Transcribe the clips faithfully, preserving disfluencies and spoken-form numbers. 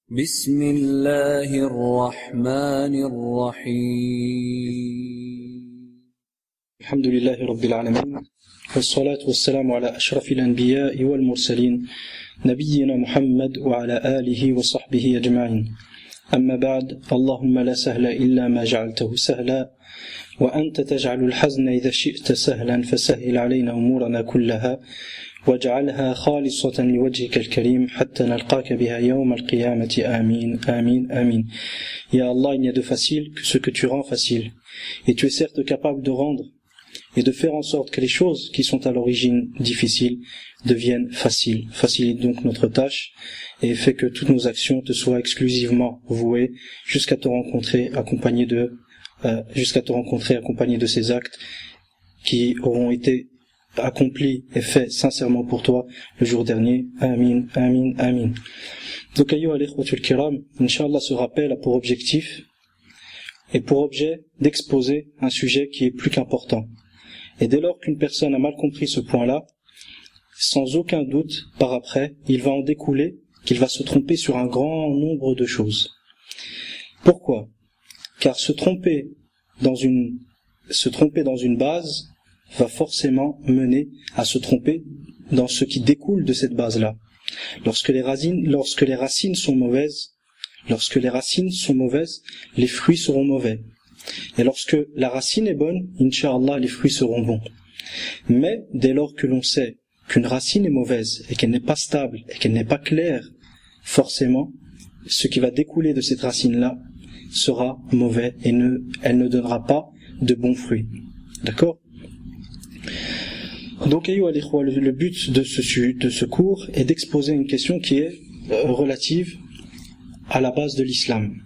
بسم الله الرحمن الرحيم الحمد لله رب العالمين والصلاة والسلام على أشرف الأنبياء والمرسلين نبينا محمد وعلى آله وصحبه أجمعين أما بعد اللهم لا سهل إلا ما جعلته سهلا وأنت تجعل الحزن إذا شئت سهلا فسهل علينا أمورنا كلها واجعلها خالصة لوجهك الكريم حتى نلقاك بها يوم القيامة آمين آمين آمين. Ya Allah, il n'y a de facile que ce que tu rends facile. Et tu es certes capable de rendre et de faire en sorte que les choses qui sont à l'origine difficiles deviennent faciles. Facilite donc notre tâche et fais que toutes nos actions te soient exclusivement vouées jusqu'à te rencontrer accompagné de, euh, jusqu'à te rencontrer accompagné de ces actes qui auront été accompli et fait sincèrement pour toi le jour dernier. Amin, amin, amin. Donc, ayyuha al-ikhwatul kiram, Inch'Allah, ce rappel a pour objectif et pour objet d'exposer un sujet qui est plus qu'important. Et dès lors qu'une personne a mal compris ce point-là, sans aucun doute, par après, il va en découler qu'il va se tromper sur un grand nombre de choses. Pourquoi? Car se tromper dans une, se tromper dans une base va forcément mener à se tromper dans ce qui découle de cette base-là. Lorsque les racines, lorsque les racines sont mauvaises, lorsque les racines sont mauvaises, les fruits seront mauvais. Et lorsque la racine est bonne, Inch'Allah, les fruits seront bons. Mais dès lors que l'on sait qu'une racine est mauvaise et qu'elle n'est pas stable et qu'elle n'est pas claire, forcément, ce qui va découler de cette racine-là sera mauvais et ne, elle ne donnera pas de bons fruits. D'accord ? Donc, le but de ce, de ce cours est d'exposer une question qui est relative à la base de l'islam.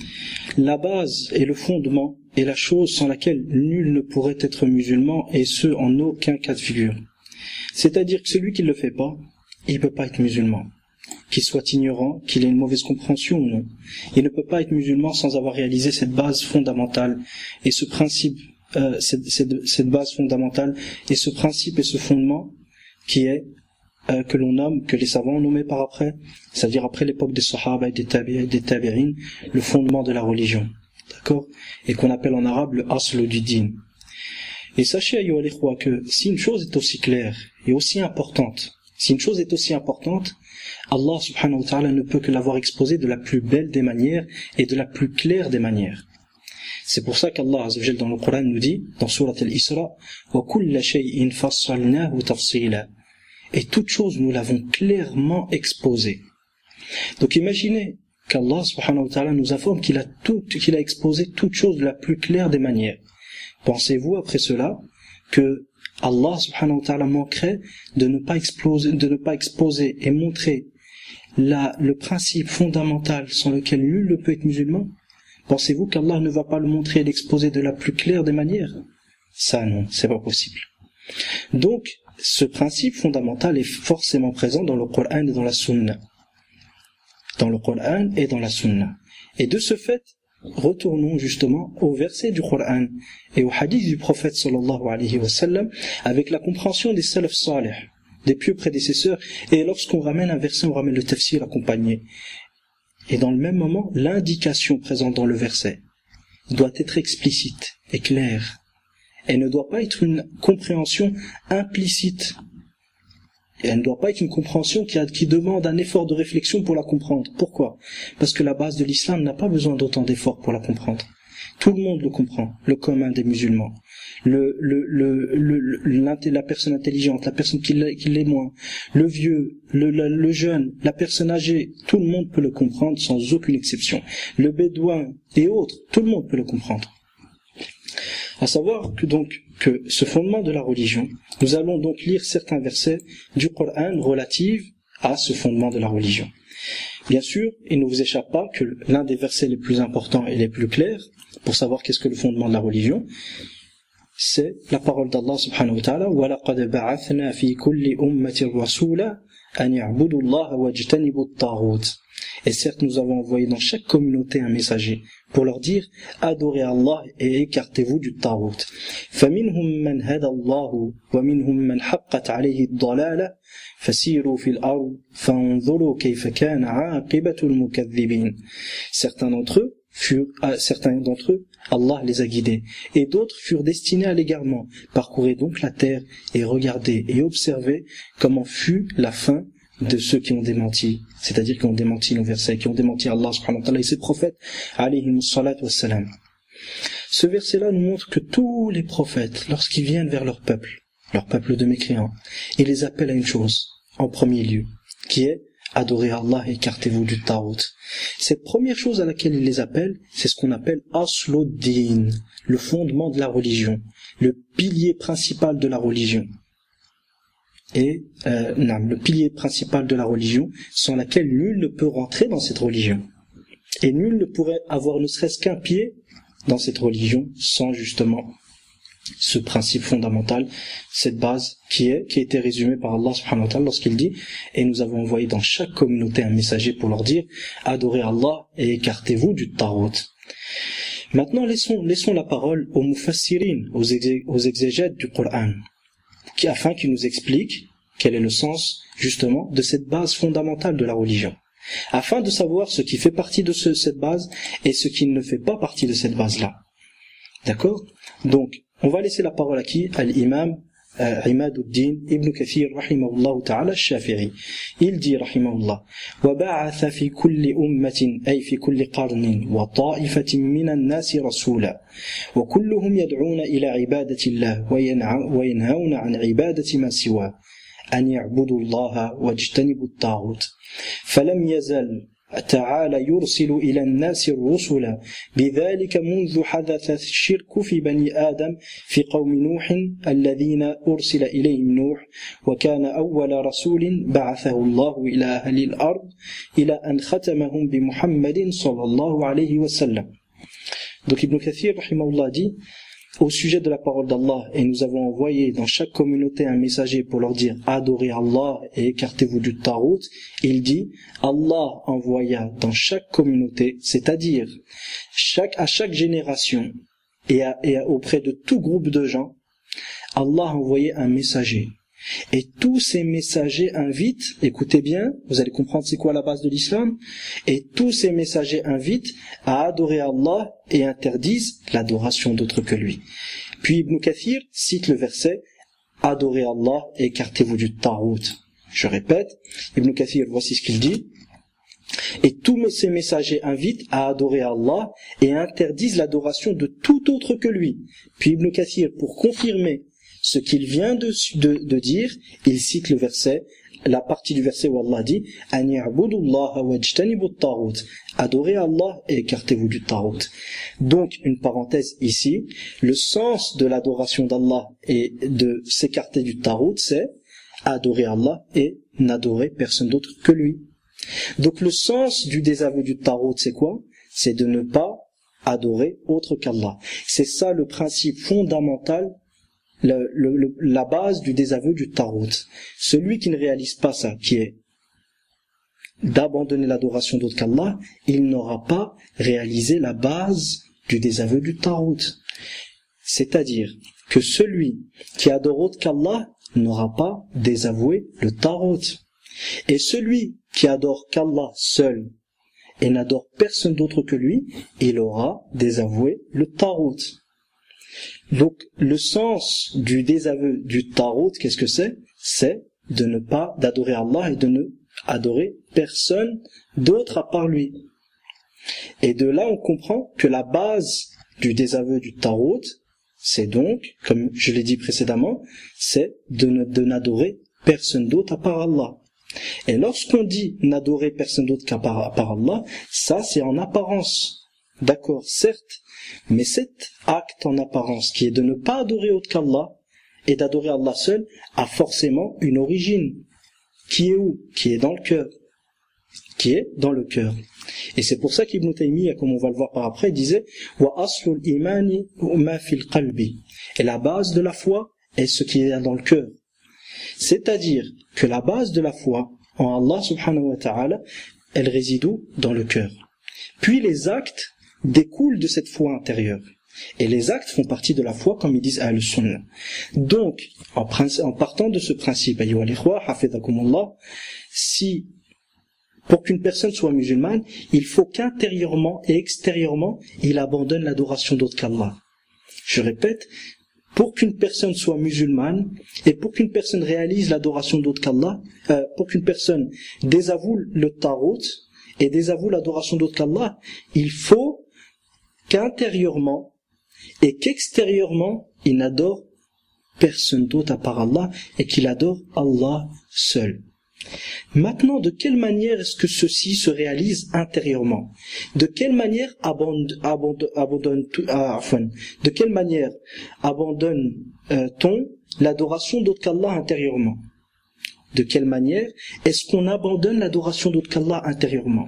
La base et le fondement est la chose sans laquelle nul ne pourrait être musulman, et ce en aucun cas de figure. C'est-à-dire que celui qui ne le fait pas, il ne peut pas être musulman. Qu'il soit ignorant, qu'il ait une mauvaise compréhension ou non. Il ne peut pas être musulman sans avoir réalisé cette base fondamentale et ce principe. Euh, cette, cette, cette base fondamentale et ce principe et ce fondement qui est euh, que l'on nomme, que les savants ont nommé par après, c'est-à-dire après l'époque des Sahaba et des Tabi'in, des Tabi'in, le fondement de la religion, d'accord, et qu'on appelle en arabe le asl du din. Et sachez, ayyuha al-ikhwa, que si une chose est aussi claire et aussi importante, si une chose est aussi importante, Allah subhanahu wa ta'ala ne peut que l'avoir exposée de la plus belle des manières et de la plus claire des manières. C'est pour ça qu'Allah Azza wa Jalla dans le Coran nous dit, dans Surat Al-Isra, وَكُلَّ شَيْءٍ فَصَّلْنَاهُ تَفْصِيلًا. Et toute chose, nous l'avons clairement exposée. Donc imaginez qu'Allah subhanahu wa ta'ala nous informe qu'il a tout, qu'il a exposé toute chose de la plus claire des manières. Pensez-vous après cela que Allah subhanahu wa ta'ala manquerait de ne pas exposer, de ne pas exposer et montrer la, le principe fondamental sans lequel nul ne peut être musulman? Pensez-vous qu'Allah ne va pas le montrer et l'exposer de la plus claire des manières? Ça non, c'est pas possible. Donc, ce principe fondamental est forcément présent dans le Coran et dans la Sunna. Dans le Coran et dans la Sunna. Et de ce fait, retournons justement au verset du Coran et au hadith du prophète sallallahu alayhi wa sallam avec la compréhension des salaf salih, des pieux prédécesseurs, et lorsqu'on ramène un verset, on ramène le tafsir accompagné. Et dans le même moment, l'indication présente dans le verset doit être explicite et claire. Elle ne doit pas être une compréhension implicite. Et elle ne doit pas être une compréhension qui, a, qui demande un effort de réflexion pour la comprendre. Pourquoi? Parce que la base de l'islam n'a pas besoin d'autant d'efforts pour la comprendre. Tout le monde le comprend, le commun des musulmans. Le, le, le, le, le, la personne intelligente, la personne qui l'est, qui l'est moins, le vieux, le, le, le jeune, la personne âgée, tout le monde peut le comprendre sans aucune exception. Le bédouin et autres, tout le monde peut le comprendre. À savoir que donc que ce fondement de la religion, nous allons donc lire certains versets du Coran relatifs à ce fondement de la religion. Bien sûr, il ne vous échappe pas que l'un des versets les plus importants et les plus clairs pour savoir qu'est-ce que le fondement de la religion, c'est la parole d'Allah subhanahu wa ta'ala وَلَقَدْ بَعَثْنَا فِي كُلِّ أُمَّةٍ رَسُولًا أن يعبدوا الله واجتنبوا الطاغوت. Et certes, nous avons envoyé dans chaque communauté un messager pour leur dire adorez Allah et écartez-vous du tarout. فمنهم من هدى الله ومنهم من حقت عليه الضلالة فسيروا في الأرض فانظروا كيف كان عاقبة المكذبين. Certains d'entre eux furent, euh, certains d'entre eux, Allah les a guidés, et d'autres furent destinés à l'égarement. Parcourez donc la terre et regardez et observez comment fut la fin de ceux qui ont démenti, c'est-à-dire qui ont démenti nos versets, qui ont démenti Allah subhanahu wa ta'ala et ses prophètes, alayhimus salatu wassalam. Ce verset-là nous montre que tous les prophètes, lorsqu'ils viennent vers leur peuple, leur peuple de mécréants, ils les appellent à une chose, en premier lieu, qui est adorez Allah et écartez-vous du tarout. Cette première chose à laquelle il les appelle, c'est ce qu'on appelle Asluddin, le fondement de la religion, le pilier principal de la religion. Et euh, non, le pilier principal de la religion, sans laquelle nul ne peut rentrer dans cette religion. Et nul ne pourrait avoir ne serait-ce qu'un pied dans cette religion sans justement ce principe fondamental, cette base qui est qui a été résumée par Allah subhanahu wa ta'ala lorsqu'il dit et nous avons envoyé dans chaque communauté un messager pour leur dire adorez Allah et écartez-vous du tarout. Maintenant laissons, laissons la parole aux mufassirin, aux, exé, aux exégètes du Coran, qui, afin qu'ils nous expliquent quel est le sens justement de cette base fondamentale de la religion, afin de savoir ce qui fait partie de ce, cette base et ce qui ne fait pas partie de cette base-là. D'accord? Donc, on va laisser la parole à qui? À l'imam euh, Imaduddin Ibn Kathir rahimahullah ta'ala al-Shafi'i. Il dit rahimahullah وَبَعَثَ فِي كُلِّ أُمَّةٍ أي في كل قرن وطائفة من الناس رسولا وكلهم يدعون إلى عبادة الله وينهون عن عبادة ما سواه أن يعبدوا الله واجتنبوا الطاغوت فلم يزل تعالى يرسل إلى الناس الرسل بذلك منذ حدث الشرك في بني آدم في قوم نوح الذين أرسل إليهم نوح وكان أول رسول بعثه الله إلى أهل الأرض إلى أن ختمهم بمحمد صلى الله عليه وسلم. Donc Ibn Kathir rahimahullah dit au sujet de la parole d'Allah, et nous avons envoyé dans chaque communauté un messager pour leur dire adorez Allah et écartez-vous du tarout, il dit Allah envoya dans chaque communauté, c'est-à-dire chaque, à chaque génération et, à, et à, auprès de tout groupe de gens, Allah a envoyé un messager. Et tous ces messagers invitent, écoutez bien, vous allez comprendre c'est quoi la base de l'islam, et tous ces messagers invitent à adorer Allah et interdisent l'adoration d'autre que lui. Puis Ibn Kathir cite le verset « Adorez Allah et écartez-vous du tarout ». Je répète, Ibn Kathir, voici ce qu'il dit. Et tous ces messagers invitent à adorer Allah et interdisent l'adoration de tout autre que lui. Puis Ibn Kathir, pour confirmer ce qu'il vient de, de, de dire, il cite le verset, la partie du verset où Allah dit « An ya'budullaha wajtanibu at-taghut » adorez Allah et écartez-vous du tarout. Donc, une parenthèse ici, le sens de l'adoration d'Allah et de s'écarter du tarout, c'est adorer Allah et n'adorer personne d'autre que lui. Donc, le sens du désaveu du tarout, c'est quoi? C'est de ne pas adorer autre qu'Allah. C'est ça le principe fondamental, Le, le, la base du désaveu du tarout. Celui qui ne réalise pas ça, qui est d'abandonner l'adoration d'autre qu'Allah, il n'aura pas réalisé la base du désaveu du tarout. C'est-à-dire que celui qui adore autre qu'Allah n'aura pas désavoué le tarout. Et celui qui adore qu'Allah seul et n'adore personne d'autre que lui, il aura désavoué le tarout. Donc, le sens du désaveu du tarout, qu'est-ce que c'est? C'est de ne pas, d'adorer Allah et de ne adorer personne d'autre à part lui. Et de là, on comprend que la base du désaveu du tarout, c'est donc, comme je l'ai dit précédemment, c'est de, ne, de n'adorer personne d'autre à part Allah. Et lorsqu'on dit n'adorer personne d'autre qu'à part, à part Allah, ça c'est en apparence. D'accord, certes, mais cet acte en apparence qui est de ne pas adorer autre qu'Allah et d'adorer Allah seul a forcément une origine qui est où? Qui est dans le cœur. Qui est dans le cœur. Et c'est pour ça qu'Ibn Taymiyyah, comme on va le voir par après, disait wa aslul imani ma fil qalbi. Et la base de la foi est ce qui est dans le cœur. C'est-à-dire que la base de la foi en Allah subhanahu wa ta'ala, elle réside où? Dans le cœur. Puis les actes découlent de cette foi intérieure. Et les actes font partie de la foi, comme ils disent Ahl Sunnah. Donc, en, en partant de ce principe, ayyuha al-ikhwa, hafidhakumullah, si, pour qu'une personne soit musulmane, il faut qu'intérieurement et extérieurement, il abandonne l'adoration d'autre qu'Allah. Je répète, pour qu'une personne soit musulmane, et pour qu'une personne réalise l'adoration d'autre qu'Allah, euh, pour qu'une personne désavoue le tarot, et désavoue l'adoration d'autre qu'Allah, il faut qu'intérieurement, et qu'extérieurement, il n'adore personne d'autre à part Allah et qu'il adore Allah seul. Maintenant, de quelle manière est-ce que ceci se réalise intérieurement? De quelle manière abandonne, abandonne, abandonne ah, enfin, de quelle manière abandonne-t-on l'adoration d'autre qu'Allah intérieurement? De quelle manière est-ce qu'on abandonne l'adoration d'autre qu'Allah intérieurement?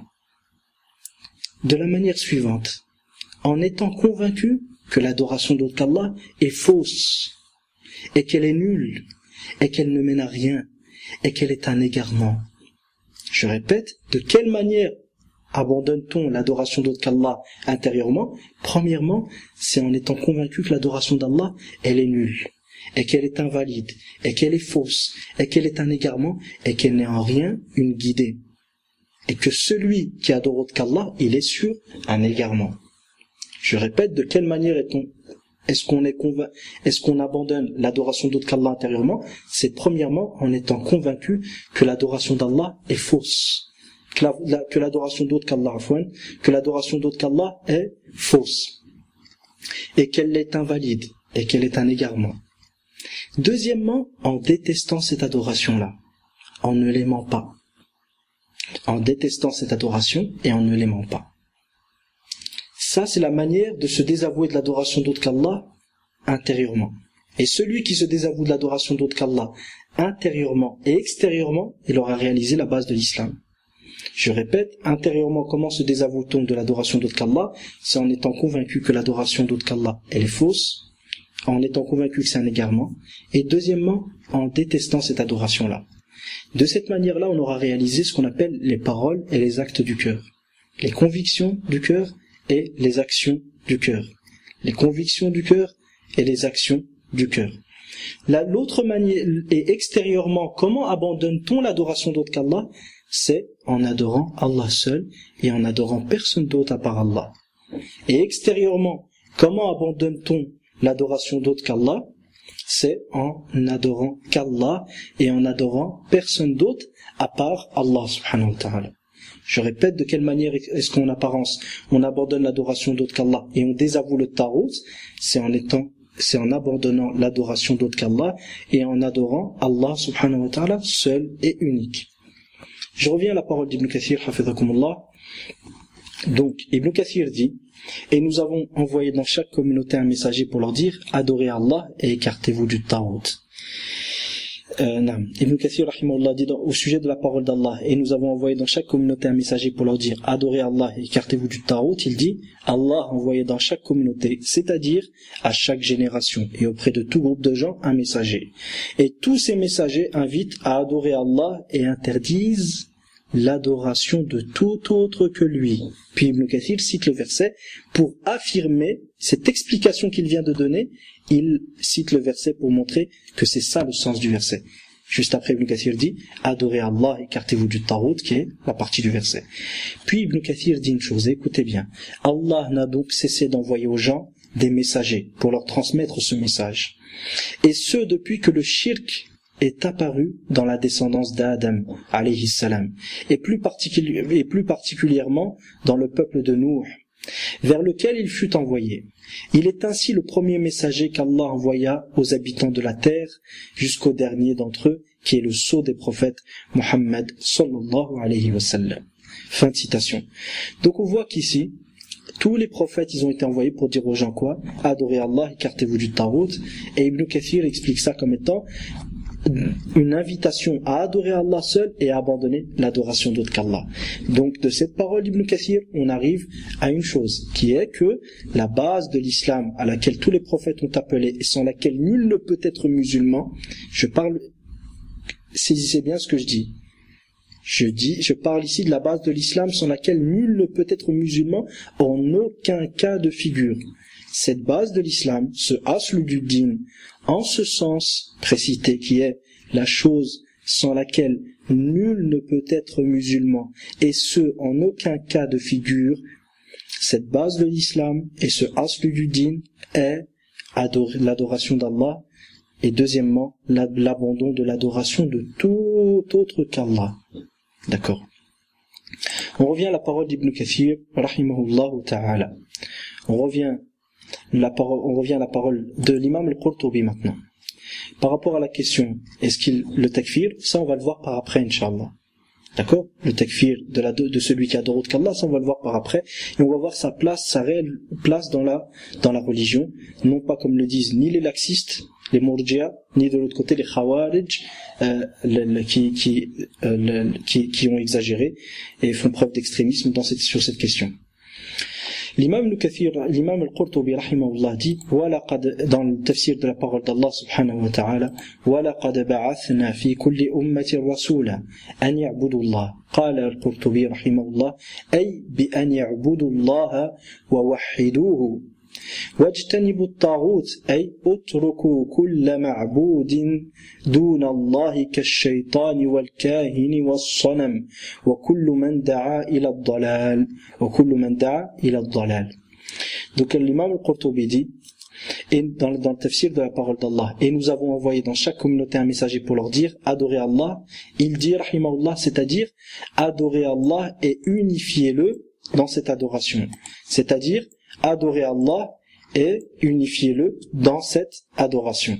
De la manière suivante, en étant convaincu que l'adoration d'autre qu'Allah est fausse, et qu'elle est nulle, et qu'elle ne mène à rien, et qu'elle est un égarement. Je répète, de quelle manière abandonne-t-on l'adoration d'autre qu'Allah intérieurement? Premièrement, c'est en étant convaincu que l'adoration d'Allah, elle est nulle, et qu'elle est invalide, et qu'elle est fausse, et qu'elle est un égarement, et qu'elle n'est en rien une guidée. Et que celui qui adore autre qu'Allah, il est sur un égarement. Je répète, de quelle manière est-on, est-ce qu'on est convaincu, est-ce qu'on abandonne l'adoration d'autre qu'Allah intérieurement? C'est premièrement en étant convaincu que l'adoration d'Allah est fausse, que, la, la, que l'adoration d'autre qu'Allah, que l'adoration d'autre qu'Allah est fausse, et qu'elle est invalide, et qu'elle est un égarement. Deuxièmement, en détestant cette adoration-là, en ne l'aimant pas, en détestant cette adoration et en ne l'aimant pas. Ça, c'est la manière de se désavouer de l'adoration d'autre qu'Allah intérieurement. Et celui qui se désavoue de l'adoration d'autre qu'Allah intérieurement et extérieurement, il aura réalisé la base de l'islam. Je répète, intérieurement, comment se désavoue-t-on de l'adoration d'autre qu'Allah? C'est en étant convaincu que l'adoration d'autre qu'Allah, elle est fausse, en étant convaincu que c'est un égarement, et deuxièmement, en détestant cette adoration-là. De cette manière-là, on aura réalisé ce qu'on appelle les paroles et les actes du cœur. Les convictions du cœur et les actions du cœur. Les convictions du cœur et les actions du cœur. La, l'autre manière, et extérieurement, comment abandonne-t-on l'adoration d'autre qu'Allah? C'est en adorant Allah seul et en adorant personne d'autre à part Allah. Et extérieurement, comment abandonne-t-on l'adoration d'autre qu'Allah? C'est en n'adorant qu'Allah et en adorant personne d'autre à part Allah subhanahu wa ta'ala. Je répète, de quelle manière est-ce qu'en apparence on abandonne l'adoration d'autre qu'Allah et on désavoue le tarot? C'est en étant, c'est en abandonnant l'adoration d'autre qu'Allah et en adorant Allah subhanahu wa ta'ala seul et unique. Je reviens à la parole d'Ibn Kathir, hafidhakumullah. Donc, Ibn Kathir dit, et nous avons envoyé dans chaque communauté un messager pour leur dire, adorez Allah et écartez-vous du tarot. Euh, Ibn Kathir rahimahullah dit dans, au sujet de la parole d'Allah, et nous avons envoyé dans chaque communauté un messager pour leur dire adorez Allah et écartez-vous du tarot, il dit Allah a envoyé dans chaque communauté, c'est-à-dire à chaque génération et auprès de tout groupe de gens un messager, et tous ces messagers invitent à adorer Allah et interdisent l'adoration de tout autre que lui. Puis Ibn Kathir cite le verset pour affirmer cette explication qu'il vient de donner. Il cite le verset pour montrer que c'est ça le sens du verset. Juste après, Ibn Kathir dit adorez Allah, écartez-vous du tarot, qui est la partie du verset. Puis Ibn Kathir dit une chose, écoutez bien, Allah n'a donc cessé d'envoyer aux gens des messagers pour leur transmettre ce message, et ce depuis que le shirk est apparu dans la descendance d'Adam alayhi salam, et plus, particu- et plus particulièrement dans le peuple de Nuh, vers lequel il fut envoyé. Il est ainsi le premier messager qu'Allah envoya aux habitants de la terre jusqu'au dernier d'entre eux, qui est le sceau des prophètes, Muhammad sallallahu alayhi wa sallam. Fin de citation. Donc on voit qu'ici, tous les prophètes, ils ont été envoyés pour dire aux gens quoi? Adorez Allah, écartez-vous du tarot. Et Ibn Kathir explique ça comme étant une invitation à adorer Allah seul et à abandonner l'adoration d'autre qu'Allah. Donc de cette parole d'Ibn Kathir, on arrive à une chose, qui est que la base de l'islam à laquelle tous les prophètes ont appelé et sans laquelle nul ne peut être musulman, je parle, saisissez bien ce que je dis, Je dis, je parle ici de la base de l'islam sans laquelle nul ne peut être musulman en aucun cas de figure. Cette base de l'islam, ce aslu du din, en ce sens précité qui est la chose sans laquelle nul ne peut être musulman, et ce en aucun cas de figure, cette base de l'islam et ce aslu du din est adorer, l'adoration d'Allah, et deuxièmement l'abandon de l'adoration de tout autre qu'Allah. D'accord. On revient à la parole d'Ibn Kathir, rahimahullah ta'ala. On revient, la parole, on revient à la parole de l'imam al-Qurtubi maintenant. Par rapport à la question, est-ce qu'il le takfir, ça on va le voir par après, Inch'Allah. D'accord? Le takfir de, la, de, de celui qui adore autre qu'Allah, ça on va le voir par après. Et on va voir sa place, sa réelle place dans la, dans la religion. Non pas comme le disent ni les laxistes, les Murji'a, ni de l'autre côté les Khawarij, euh, le, le, qui, qui, euh, le, qui, qui ont exagéré et font preuve d'extrémisme dans cette, sur cette question. L'imam Kathir, l'imam al-Qurtubi, rahimahullah, dit, dans le tafsir de la parole d'Allah, subhanahu wa ta'ala, وَلَقَدْ بَعَثْنَا فِي كُلِّ أُمَّةٍ رَسُولًا أَنْ يَعْبُدُوا اللَّهَ قال القرطبي رحمه الله أي بأن يعبدوا الله ووحدوه واجتنبوا الطاغوت أي اتركوا كل معبود دون الله كالشيطان والكاهن والصنم وكل من دعا إلى الضلال وكل من دعا إلى الضلال. Donc l'imam al-Qurtubi dit, et dans, dans le tafsir de la parole d'Allah, et nous avons envoyé dans chaque communauté un messager pour leur dire adorez Allah. Il dit rahimahullah, c'est-à-dire adorez Allah et unifiez-le dans cette adoration, c'est-à-dire adorez Allah et unifiez-le dans cette adoration.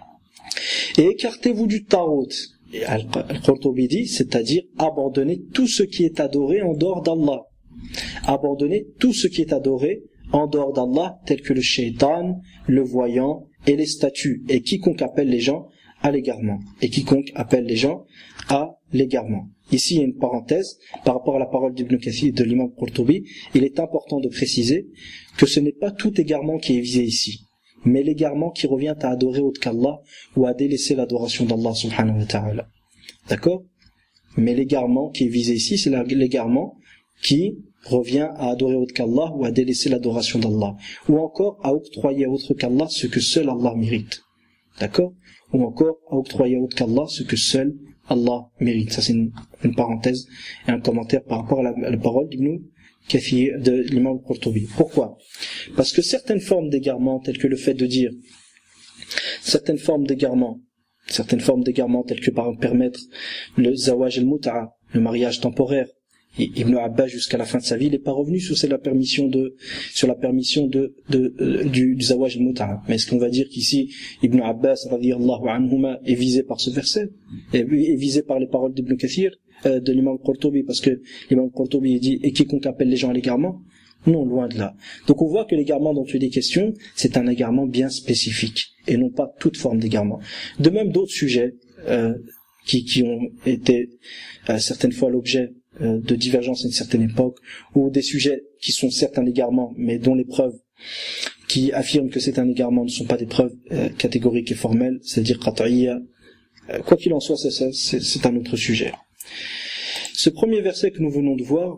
Et écartez-vous du tarot. Et Al-Qurtubi dit, c'est-à-dire abandonnez tout ce qui est adoré en dehors d'Allah. Abandonnez tout ce qui est adoré en dehors d'Allah, tel que le shaitan, le voyant et les statues, et quiconque appelle les gens à l'égarement. Et quiconque appelle les gens à l'égarement. Ici, il y a une parenthèse, par rapport à la parole d'Ibn Kathir, de l'imam Qurtubi, il est important de préciser que ce n'est pas tout égarement qui est visé ici, mais l'égarement qui revient à adorer autre qu'Allah, ou à délaisser l'adoration d'Allah subhanahu wa ta'ala. D'accord? Mais l'égarement qui est visé ici, c'est l'égarement qui revient à adorer autre qu'Allah, ou à délaisser l'adoration d'Allah, ou encore à octroyer autre qu'Allah ce que seul Allah mérite. D'accord? Ou encore à octroyer autre qu'Allah ce que seul Allah mérite. Ça c'est une, une parenthèse et un commentaire par rapport à la, à la parole d'Ibn Kathir, de l'imam Qurtubi. Pourquoi? Parce que certaines formes d'égarement, telles que le fait de dire, certaines formes d'égarement, certaines formes d'égarement telles que par exemple permettre le zawaj al-mut'a, le mariage temporaire. Et Ibn Abbas jusqu'à la fin de sa vie, il n'est pas revenu sur la permission de, sur la permission de, de, de du, du zawaj al-mut'a. Mais est-ce qu'on va dire qu'ici, Ibn Abbas, radiyallahu anhuma, est visé par ce verset? Est, est visé par les paroles d'Ibn Kathir, euh, de l'imam Qurtubi, parce que l'imam Qurtubi dit, et quiconque appelle les gens à l'égarement? Non, loin de là. Donc on voit que l'égarement dont il est question, c'est un égarement bien spécifique, et non pas toute forme d'égarement. De même d'autres sujets, euh, qui, qui ont été, euh, certaines fois l'objet de divergence à une certaine époque, ou des sujets qui sont certes un égarement, mais dont les preuves qui affirment que c'est un égarement ne sont pas des preuves euh, catégoriques et formelles, c'est-à-dire qat'iyya. Euh, quoi qu'il en soit, c'est, c'est, c'est un autre sujet. Ce premier verset que nous venons de voir,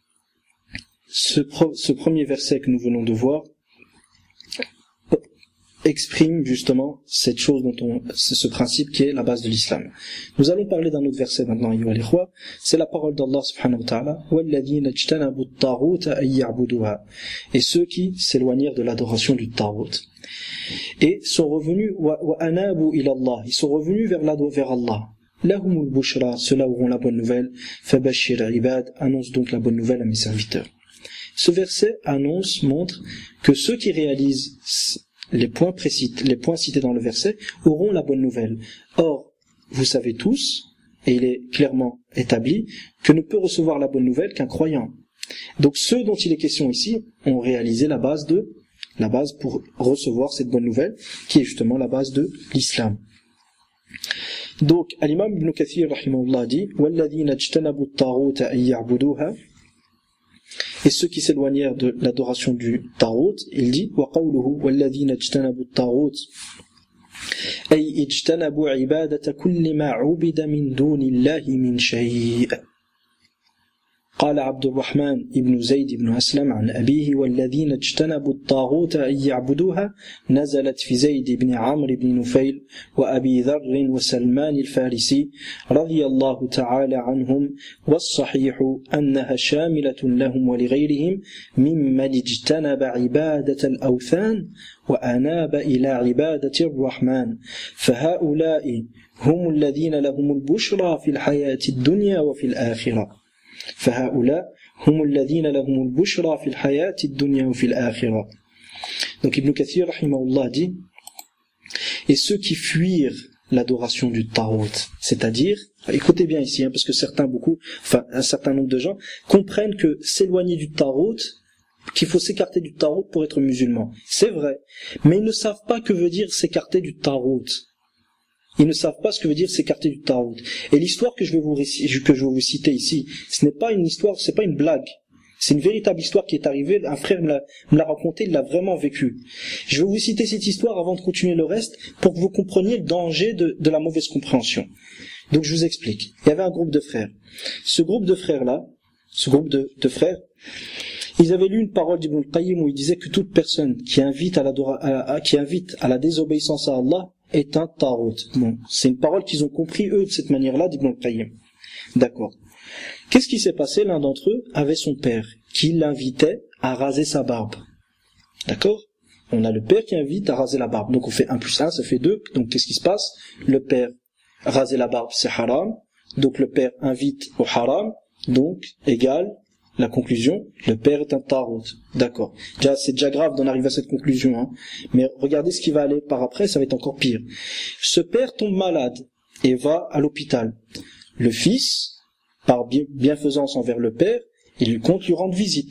ce, pro, ce premier verset que nous venons de voir, exprime justement cette chose dont on, c'est ce principe qui est la base de l'islam. Nous allons parler d'un autre verset maintenant, c'est la parole d'Allah subhanahu wa ta'ala, وَالَّذِينَ اجْتَنَبُوا الطَّاغُوتَ أَن يَعْبُدُوهَا, et ceux qui s'éloignèrent de l'adoration du tarout et sont revenus وَأَنَابُوا إِلَى اللَّهِ, ils sont revenus vers, la, vers Allah. لَهُمُ الْبُشْرَى, ceux-là auront la bonne nouvelle. فَبَشِّرْ عِبَادْ, annonce donc la bonne nouvelle à mes serviteurs. Ce verset annonce, montre que ceux qui réalisent les points précis, les points cités dans le verset auront la bonne nouvelle. Or, vous savez tous, et il est clairement établi, que ne peut recevoir la bonne nouvelle qu'un croyant. Donc ceux dont il est question ici ont réalisé la base de, la base pour recevoir cette bonne nouvelle, qui est justement la base de l'islam. Donc, l'imam Ibn Kathir rahimahullah dit, وَالَّذِينَ اجْتَنَبُوا الطَّاغُوتَ أَن يَعْبُدُوهَا, et ceux qui s'éloignèrent de l'adoration du tarout, il dit وَقَوْلُهُ وَالَّذِينَ اجْتَنَبُوا الطَّاغُوتَ أي اجتنبوا عبادة كل ما عبد من دون الله من شيء. قال عبد الرحمن بن زيد بن أسلم عن أبيه والذين اجتنبوا الطاغوت أن يعبدوها نزلت في زيد بن عمرو بن نفيل وأبي ذر وسلمان الفارسي رضي الله تعالى عنهم والصحيح أنها شاملة لهم ولغيرهم ممن اجتنب عبادة الأوثان وأناب إلى عبادة الرحمن فهؤلاء هم الذين لهم البشرى في الحياة الدنيا وفي الآخرة فهؤلاء هم الذين لهم البشرى في الحياة الدنيا وفي الآخرة. Donc Ibn Kathir rahimahullah dit, et ceux qui fuirent l'adoration du Tarot, c'est-à-dire, écoutez bien ici, hein, parce que certains beaucoup, enfin un certain nombre de gens comprennent que s'éloigner du Tarot, qu'il faut s'écarter du Tarot pour être musulman. C'est vrai, mais ils ne savent pas que veut dire s'écarter du Tarot. Ils ne savent pas ce que veut dire s'écarter du Tarot. Et l'histoire que je vais vous que je vais vous citer ici, ce n'est pas une histoire, c'est pas une blague. C'est une véritable histoire qui est arrivée. Un frère me l'a, me l'a raconté, il l'a vraiment vécu. Je vais vous citer cette histoire avant de continuer le reste pour que vous compreniez le danger de, de la mauvaise compréhension. Donc je vous explique. Il y avait un groupe de frères. Ce groupe de frères-là, ce groupe de, de frères, ils avaient lu une parole d'Ibn al-Qayyim où il disait que toute personne qui invite à, l'adora, à, à, qui invite à la désobéissance à Allah est un tarot. Bon, c'est une parole qu'ils ont compris eux de cette manière-là d'Ibn al-Qayyim. D'accord. Qu'est-ce qui s'est passé? L'un d'entre eux avait son père qui l'invitait à raser sa barbe. D'accord? On a le père qui invite à raser la barbe. Donc on fait un plus un, ça fait deux. Donc qu'est-ce qui se passe? Le père, raser la barbe, c'est haram. Donc le père invite au haram. Donc, égal, la conclusion, le père est un tarot. D'accord. Déjà, c'est déjà grave d'en arriver à cette conclusion, hein. Mais regardez ce qui va aller par après, ça va être encore pire. Ce père tombe malade et va à l'hôpital. Le fils, par bienfaisance envers le père, il lui compte lui rendre visite.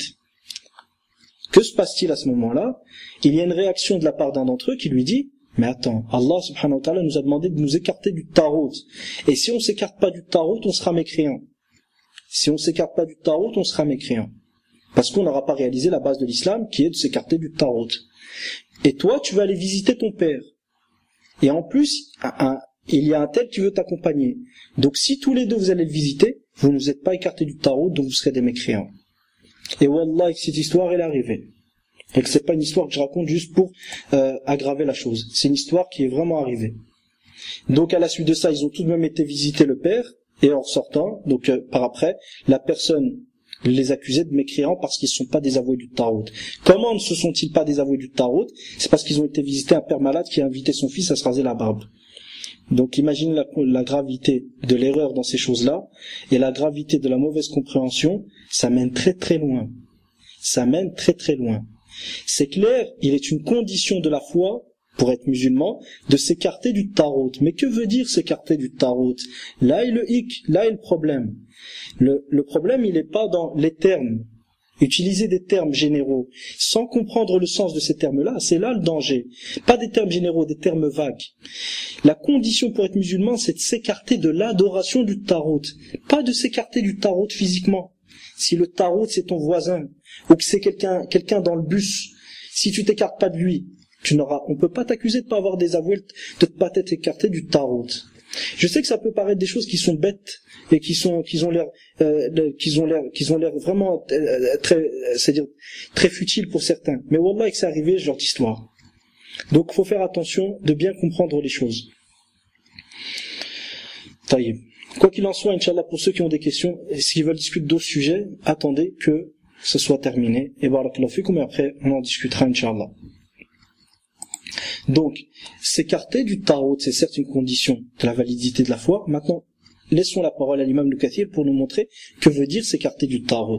Que se passe-t-il à ce moment-là? Il y a une réaction de la part d'un d'entre eux qui lui dit, mais attends, Allah subhanahu wa ta'ala nous a demandé de nous écarter du tarot. Et si on s'écarte pas du tarot, on sera mécréant. Si on s'écarte pas du tarot, on sera mécréant. Parce qu'on n'aura pas réalisé la base de l'islam qui est de s'écarter du tarot. Et toi, tu vas aller visiter ton père. Et en plus, un, un, il y a un tel qui veut t'accompagner. Donc si tous les deux vous allez le visiter, vous ne vous êtes pas écartés du tarot, donc vous serez des mécréants. Et wallah, cette histoire elle est arrivée. Et que c'est pas une histoire que je raconte juste pour euh, aggraver la chose. C'est une histoire qui est vraiment arrivée. Donc à la suite de ça, ils ont tout de même été visiter le père. Et en sortant, donc euh, par après, la personne les accusait de mécréants parce qu'ils ne sont pas désavoués du tarot. Comment ne se sont-ils pas désavoués du tarot? C'est parce qu'ils ont été visiter un père malade qui a invité son fils à se raser la barbe. Donc imagine la, la gravité de l'erreur dans ces choses-là, et la gravité de la mauvaise compréhension, ça mène très très loin. Ça mène très très loin. C'est clair, il est une condition de la foi, pour être musulman, de s'écarter du tarot. Mais que veut dire s'écarter du tarot? Là est le hic, là est le problème. Le, le problème, il n'est pas dans les termes. Utiliser des termes généraux sans comprendre le sens de ces termes-là, c'est là le danger. Pas des termes généraux, des termes vagues. La condition pour être musulman, c'est de s'écarter de l'adoration du tarot. Pas de s'écarter du tarot physiquement. Si le tarot, c'est ton voisin, ou que c'est quelqu'un, quelqu'un dans le bus, si tu t'écartes pas de lui, tu n'auras, on peut pas t'accuser de pas avoir désavoué, de ne pas t'être écarté du tarot. Je sais que ça peut paraître des choses qui sont bêtes et qui sont, qui ont l'air, euh, qui ont l'air, qui ont l'air vraiment euh, très, c'est-à-dire très futiles pour certains. Mais wallah, que c'est arrivé, ce genre d'histoire. Donc, faut faire attention de bien comprendre les choses. Taïb. Quoi qu'il en soit, Inch'Allah, pour ceux qui ont des questions, s'ils veulent discuter d'autres sujets, attendez que ce soit terminé. Et barakallahu fikum, et après, on en discutera, Inch'Allah. Donc, s'écarter du tarot, c'est certes une condition de la validité de la foi. Maintenant, laissons la parole à l'imam Ibn Kathir pour nous montrer que veut dire s'écarter du tarot.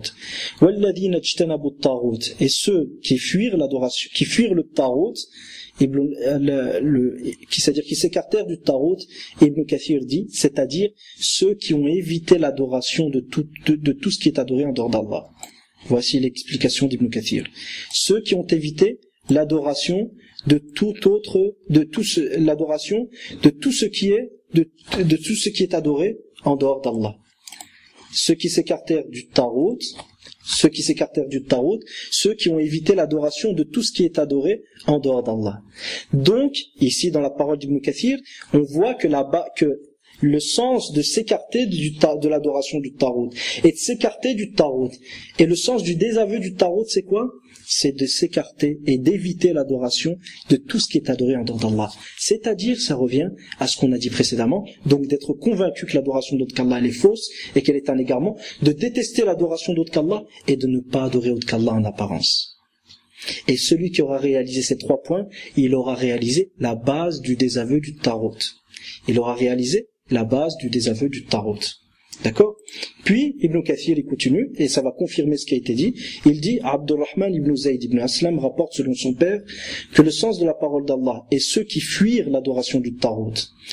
Et ceux qui fuirent l'adoration, qui fuirent le tarot, le, le, c'est-à-dire qui s'écartèrent du tarot, Ibn Kathir dit, c'est-à-dire ceux qui ont évité l'adoration de tout, de, de tout ce qui est adoré en dehors d'Allah. Voici l'explication d'Ibn Kathir. Ceux qui ont évité l'adoration de tout autre, de tout ce, l'adoration de tout ce qui est, de, de tout ce qui est adoré en dehors d'Allah. Ceux qui s'écartèrent du tarot, ceux qui s'écartèrent du tarot, ceux qui ont évité l'adoration de tout ce qui est adoré en dehors d'Allah. Donc, ici, dans la parole d'Ibn Kathir, on voit que là-bas, que le sens de s'écarter du ta, de l'adoration du Tarout et de s'écarter du Tarout. Et le sens du désaveu du Tarout, c'est quoi? C'est de s'écarter et d'éviter l'adoration de tout ce qui est adoré en dehors d'Allah. C'est-à-dire, ça revient à ce qu'on a dit précédemment, donc d'être convaincu que l'adoration d'autre qu'Allah elle est fausse et qu'elle est un égarement, de détester l'adoration d'autre qu'Allah et de ne pas adorer autre qu'Allah en apparence. Et celui qui aura réalisé ces trois points, il aura réalisé la base du désaveu du Tarout. Il aura réalisé la base du désaveu du Tarout. D'accord? Puis, Ibn Kathir, il continue, et ça va confirmer ce qui a été dit. Il dit, Abdurrahman ibn Zayd ibn Aslam rapporte selon son père que le sens de la parole d'Allah est ceux qui fuirent l'adoration du Tarout.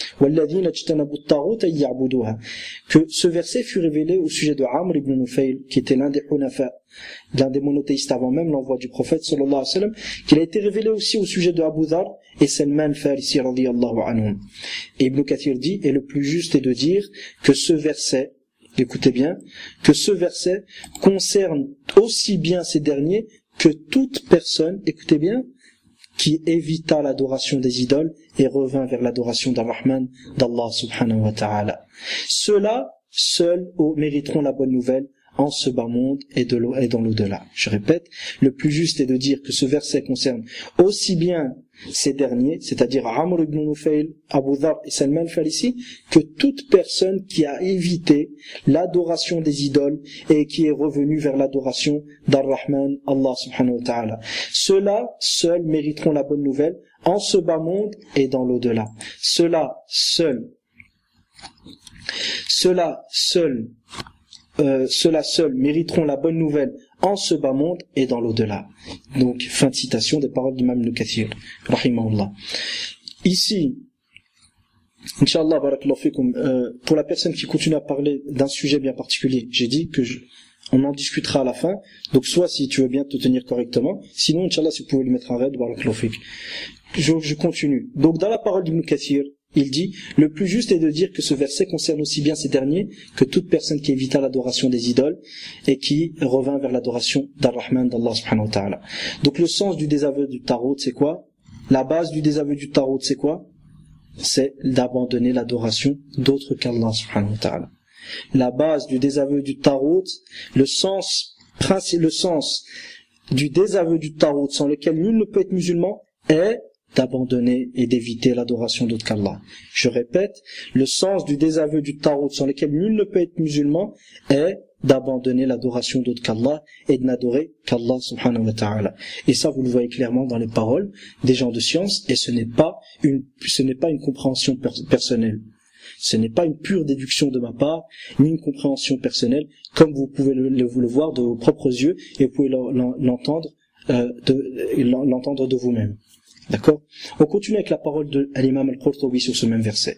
Que ce verset fut révélé au sujet de Amr ibn Nufayl, qui était l'un des Hunafa, l'un des monothéistes avant même l'envoi du prophète sallallahu alayhi wa sallam, qu'il a été révélé aussi au sujet de Abu Dhar et Salman al-Farisi radiyallahu anhum. Et Ibn Kathir dit, et le plus juste est de dire que ce verset, écoutez bien, que ce verset concerne aussi bien ces derniers que toute personne, écoutez bien, qui évita l'adoration des idoles et revint vers l'adoration d'Ar-Rahman, d'Allah subhanahu wa ta'ala. Ceux-là, seuls mériteront la bonne nouvelle en ce bas monde et, de et dans l'au-delà. Je répète, le plus juste est de dire que ce verset concerne aussi bien ces derniers, c'est-à-dire Amr ibn Nufayl, Abu Dhar et Salman al-Farisi, que toute personne qui a évité l'adoration des idoles et qui est revenue vers l'adoration d'Ar-Rahman, Allah subhanahu wa ta'ala. Ceux-là seuls mériteront la bonne nouvelle en ce bas monde et dans l'au-delà. Ceux-là seuls, ceux-là seuls Euh, ceux-là seuls mériteront la bonne nouvelle en ce bas monde et dans l'au-delà. Donc, fin de citation des paroles d'Imam Ibn Kathir, rahimahullah. Ici, Inch'Allah, barakallahu fikum, euh, pour la personne qui continue à parler d'un sujet bien particulier, j'ai dit que je, on en discutera à la fin. Donc, soit si tu veux bien te tenir correctement, sinon, Inch'Allah, si vous pouvez lui mettre un raid, barakallahu fik. Je, je continue. Donc, dans la parole d'Ibn Kathir, il dit, le plus juste est de dire que ce verset concerne aussi bien ces derniers que toute personne qui évita l'adoration des idoles et qui revint vers l'adoration d'Ar-Rahman, d'Allah subhanahu wa ta'ala. Donc le sens du désaveu du Tarout, c'est quoi? La base du désaveu du Tarout, c'est quoi? C'est d'abandonner l'adoration d'autres qu'Allah subhanahu wa ta'ala. La base du désaveu du Tarout, le sens, le sens du désaveu du Tarout sans lequel nul ne peut être musulman est d'abandonner et d'éviter l'adoration d'autre qu'Allah. Je répète, le sens du désaveu du Tarout sans lequel nul ne peut être musulman est d'abandonner l'adoration d'autre qu'Allah et de n'adorer qu'Allah subhanahu wa ta'ala. Et ça, vous le voyez clairement dans les paroles des gens de science, et ce n'est pas une, ce n'est pas une compréhension per- personnelle. Ce n'est pas une pure déduction de ma part, ni une compréhension personnelle, comme vous pouvez le, le, le voir de vos propres yeux, et vous pouvez l'entendre, euh, de, l'entendre de vous-même. D'accord? On continue avec la parole de l'imam al-Qurtubi sur ce même verset.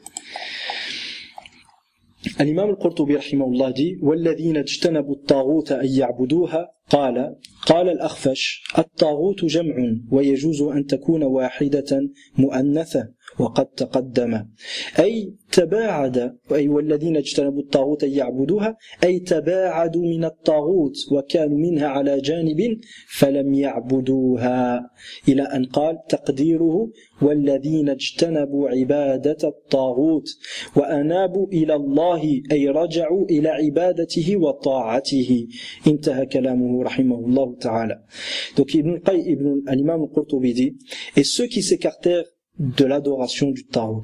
الإمام القرطبي رحمه الله دي والذين اجتنبوا الطاغوت أن يعبدوها قال قال الأخفش الطاغوت جمع ويجوز أن تكون واحدة مؤنثة وقد تقدم أي تباعد أي والذين اجتنبوا الطاغوت أن يعبدوها أي تباعدوا من الطاغوت وكانوا منها على جانب فلم يعبدوها إلى أن قال تقديره والذين اجتنبوا عبادة الطاغوت وأنابوا إلى الله أي رجعوا إلى عبادته وطاعته انتهى كلامه رحمه الله تعالى. Donc Ibn Ibn al-Imam al-Qurtubi dit, et ceux qui s'écartèrent de l'adoration du Tarout.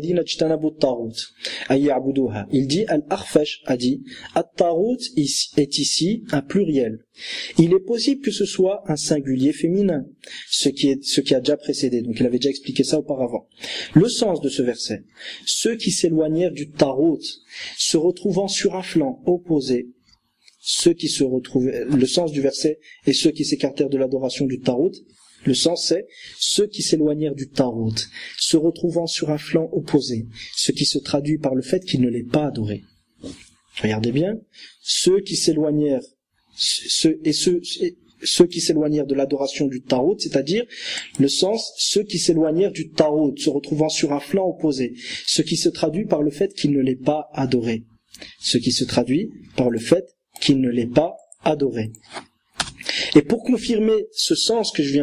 Il dit, Al-Akhfash a dit, At-Tarout est ici un pluriel. Il est possible que ce soit un singulier féminin, ce qui est, ce qui a déjà précédé. Donc il avait déjà expliqué ça auparavant. Le sens de ce verset, ceux qui s'éloignèrent du Tarout, se retrouvant sur un flanc opposé, ceux qui se retrouvaient, le sens du verset est ceux qui s'écartèrent de l'adoration du Tarout. Le sens c'est ceux qui s'éloignèrent du Tarout, se retrouvant sur un flanc opposé, ce qui se traduit par le fait qu'ils ne l'aient pas adoré. Regardez bien, ceux qui s'éloignèrent, ceux, et ceux, et ceux qui s'éloignèrent de l'adoration du Tarout, c'est-à-dire le sens, ceux qui s'éloignèrent du Tarout, se retrouvant sur un flanc opposé, ce qui se traduit par le fait qu'ils ne l'aient pas adoré. Ce qui se traduit par le fait qu'ils ne l'aient pas adoré. Et pour confirmer ce sens que je viens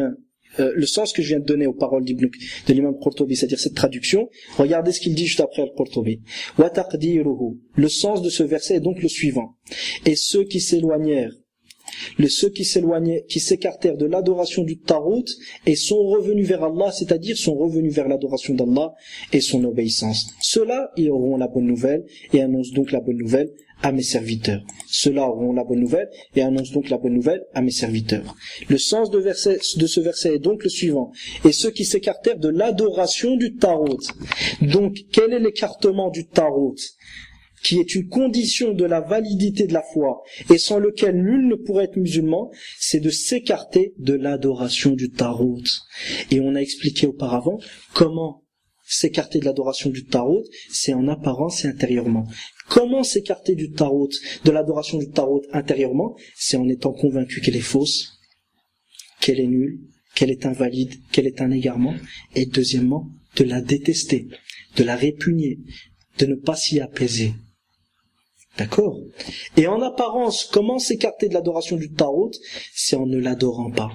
euh, le sens que je viens de donner aux paroles d'Ibn, de l'imam Qurtubi, c'est-à-dire cette traduction, regardez ce qu'il dit juste après Al-Qurtubi. Wa taqdiruhu. Le sens de ce verset est donc le suivant. Et ceux qui s'éloignèrent, les ceux qui s'éloignaient, qui s'écartèrent de l'adoration du Tarout et sont revenus vers Allah, c'est-à-dire sont revenus vers l'adoration d'Allah et son obéissance. Ceux-là, ils auront la bonne nouvelle et annoncent donc la bonne nouvelle à mes serviteurs. Ceux-là auront la bonne nouvelle et annoncent donc la bonne nouvelle à mes serviteurs. Le sens de, verset, de ce verset est donc le suivant. Et ceux qui s'écartèrent de l'adoration du Tarout. Donc, quel est l'écartement du Tarout, qui est une condition de la validité de la foi et sans lequel nul ne pourrait être musulman, c'est de s'écarter de l'adoration du Tarout. Et on a expliqué auparavant comment s'écarter de l'adoration du Tarout, c'est en apparence et intérieurement. Comment s'écarter du Tarout, de l'adoration du Tarout intérieurement? C'est en étant convaincu qu'elle est fausse, qu'elle est nulle, qu'elle est invalide, qu'elle est un égarement, et deuxièmement, de la détester, de la répugner, de ne pas s'y apaiser. D'accord? Et en apparence, comment s'écarter de l'adoration du Tarout? C'est en ne l'adorant pas.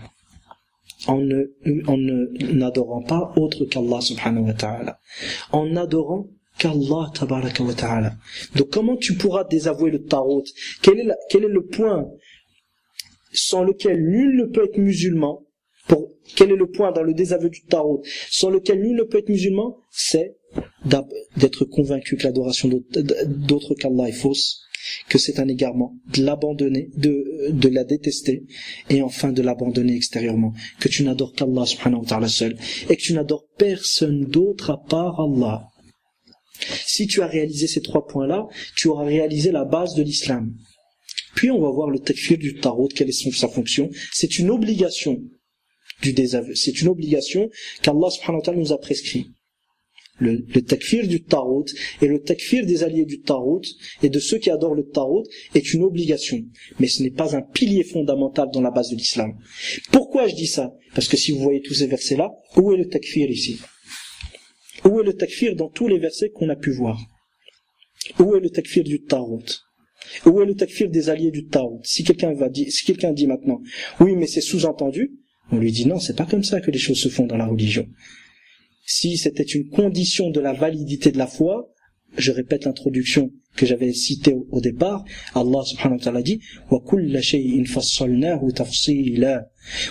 En ne, en ne n'adorant pas autre qu'Allah subhanahu wa ta'ala. En n'adorant qu'Allah tabaraka wa ta'ala. Donc comment tu pourras désavouer le Tarout? Quel est, la, quel est le point sans lequel nul ne peut être musulman? Pour, quel est le point dans le désaveu du Tarout sans lequel nul ne peut être musulman? C'est d'être convaincu que l'adoration d'autre qu'Allah est fausse, que c'est un égarement, de l'abandonner, de, de la détester, et enfin de l'abandonner extérieurement, que tu n'adores qu'Allah subhanahu wa ta'ala seul, et que tu n'adores personne d'autre à part Allah. Si tu as réalisé ces trois points-là, tu auras réalisé la base de l'islam. Puis on va voir le takfir du Tarout, quelle est son, sa fonction. C'est une obligation du désaveu, c'est une obligation qu'Allah subhanahu wa ta'ala nous a prescrit. Le, le takfir du Tarout et le takfir des alliés du Tarout et de ceux qui adorent le Tarout est une obligation, mais ce n'est pas un pilier fondamental dans la base de l'islam. Pourquoi je dis ça? Parce que si vous voyez tous ces versets-là, où est le takfir ici? Où est le takfir dans tous les versets qu'on a pu voir? Où est le takfir du Tarout? Où est le takfir des alliés du Tarout? Si quelqu'un va dire, si quelqu'un dit maintenant, oui, mais c'est sous-entendu, on lui dit non, c'est pas comme ça que les choses se font dans la religion. Si c'était une condition de la validité de la foi, je répète l'introduction que j'avais citée au, au départ, Allah subhanahu wa ta'ala dit wa kulla shay'in fassalnahu tafsila,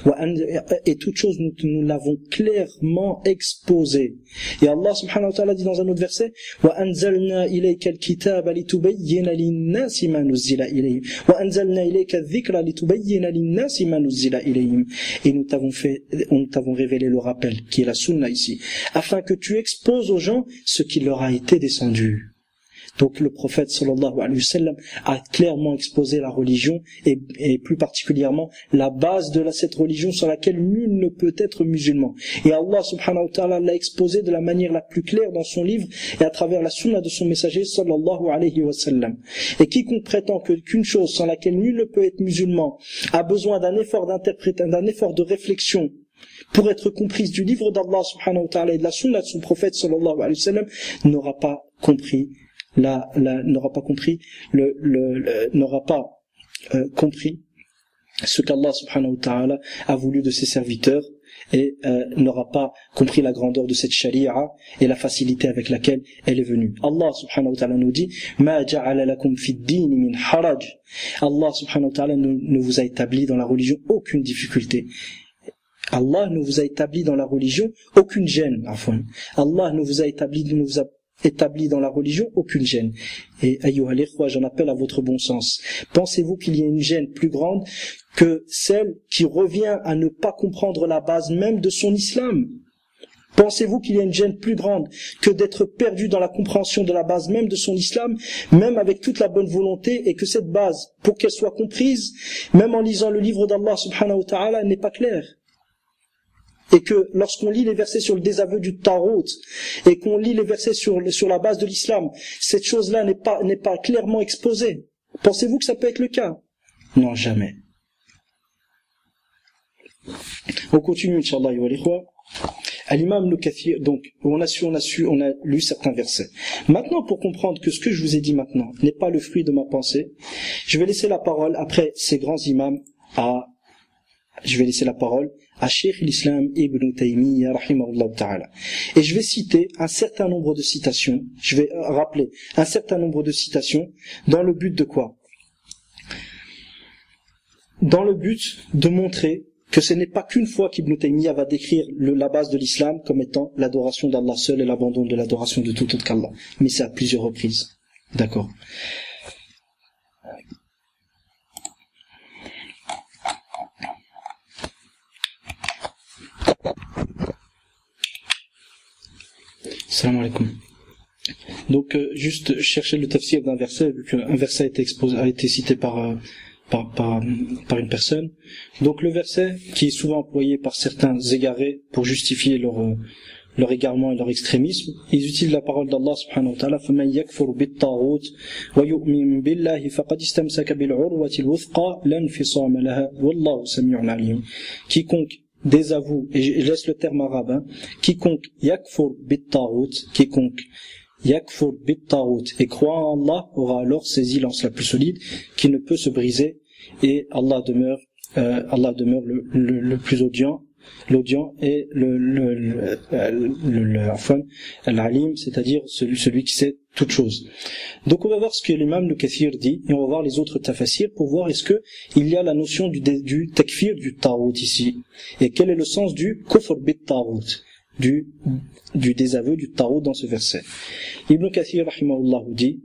et toute chose nous, nous l'avons clairement exposée. Et Allah subhanahu wa ta'ala dit dans un autre verset wa anzalna ilayka al-kitaba litubayyana lin-nasi ma nuzila ilayhim wa anzalna ilayka adh-dhikra litubayyana lin-nasi ma nuzila ilayhim, et nous t'avons fait nous t'avons révélé le rappel qui est la sunna ici, afin que tu exposes aux gens ce qui leur a été descendu. Donc le prophète sallallahu alayhi wa sallam a clairement exposé la religion et, et plus particulièrement la base de la, cette religion sans laquelle nul ne peut être musulman. Et Allah subhanahu wa ta'ala l'a exposé de la manière la plus claire dans son livre et à travers la sunna de son messager sallallahu alayhi wa sallam. Et quiconque prétend que, qu'une chose sans laquelle nul ne peut être musulman a besoin d'un effort d'interprétation, d'un effort de réflexion pour être comprise du livre d'Allah subhanahu wa ta'ala et de la sunna de son prophète sallallahu alayhi wa sallam, n'aura pas compris La, la, n'aura pas compris le, le, le n'aura pas euh, compris ce qu'Allah subhanahu wa ta'ala a voulu de ses serviteurs et euh, n'aura pas compris la grandeur de cette charia et la facilité avec laquelle elle est venue. Allah subhanahu wa ta'ala nous dit ma ja'ala lakum fid din min haraj. Allah subhanahu wa ta'ala ne, ne vous a établi dans la religion aucune difficulté. Allah ne vous a établi dans la religion aucune gêne. Enfin, Allah ne vous a établi ne vous a établi dans la religion aucune gêne. Et ayyuhal ikhwa, j'en appelle à votre bon sens. Pensez-vous qu'il y ait une gêne plus grande que celle qui revient à ne pas comprendre la base même de son islam? Pensez-vous qu'il y a une gêne plus grande que d'être perdu dans la compréhension de la base même de son islam, même avec toute la bonne volonté, et que cette base, pour qu'elle soit comprise, même en lisant le livre d'Allah subhanahu wa ta'ala, n'est pas claire? Et que lorsqu'on lit les versets sur le désaveu du Tarout et qu'on lit les versets sur, sur la base de l'islam, cette chose-là n'est pas, n'est pas clairement exposée. Pensez-vous que ça peut être le cas? Non, jamais. On continue, Inch'Allah, wa l'ikhwa. Al-Imam Ibn Kathir, donc, on a su, on a su, on a lu certains versets. Maintenant, pour comprendre que ce que je vous ai dit maintenant n'est pas le fruit de ma pensée, je vais laisser la parole après ces grands imams à je vais laisser la parole à Cheikh l'Islam Ibn Taymiyyah rahimahullah ta'ala. Et je vais citer un certain nombre de citations, je vais rappeler un certain nombre de citations dans le but de quoi? Dans le but de montrer que ce n'est pas qu'une fois qu'Ibn Taymiyyah va décrire le, la base de l'islam comme étant l'adoration d'Allah seul et l'abandon de l'adoration de tout autre qu'Allah. Mais c'est à plusieurs reprises. D'accord. Salam alaikum. Donc euh, juste chercher le tafsir d'un verset, vu qu'un verset a été exposé, a été cité par, euh, par, par, par une personne. Donc le verset qui est souvent employé par certains égarés pour justifier leur, euh, leur égarement et leur extrémisme, ils utilisent la parole d'Allah subhanahu wa ta'ala فَمَنْ يَكْفُرْ بِالطَّاغُوتِ وَيُؤْمِنْ بِاللَّهِ فَقَدِ اسْتَمْسَكَ بِالْعُرْوَةِ الْوُثْقَى لَا انْفِصَامَ لَهَا وَاللَّهُ سَمِيعٌ عَلِيمٌ. Quiconque désavoue, et je laisse le terme arabe, hein, quiconque yakfur bit-taghut, quiconque yakfur bit-taghut et croit en Allah aura alors saisi l'anse la plus solide qui ne peut se briser, et Allah demeure euh, Allah demeure le, le, le plus audient, l'audient et le le le, le, le enfin, l'alim, c'est-à-dire celui, celui qui sait toute chose. Donc on va voir ce que l'imam Ibn Kathir dit, et on va voir les autres tafassirs pour voir est-ce que il y a la notion du, du takfir du taghut ici, et quel est le sens du kufr bit taghut, du, du désaveu du taghut dans ce verset. Ibn Kathir rahimahullah dit: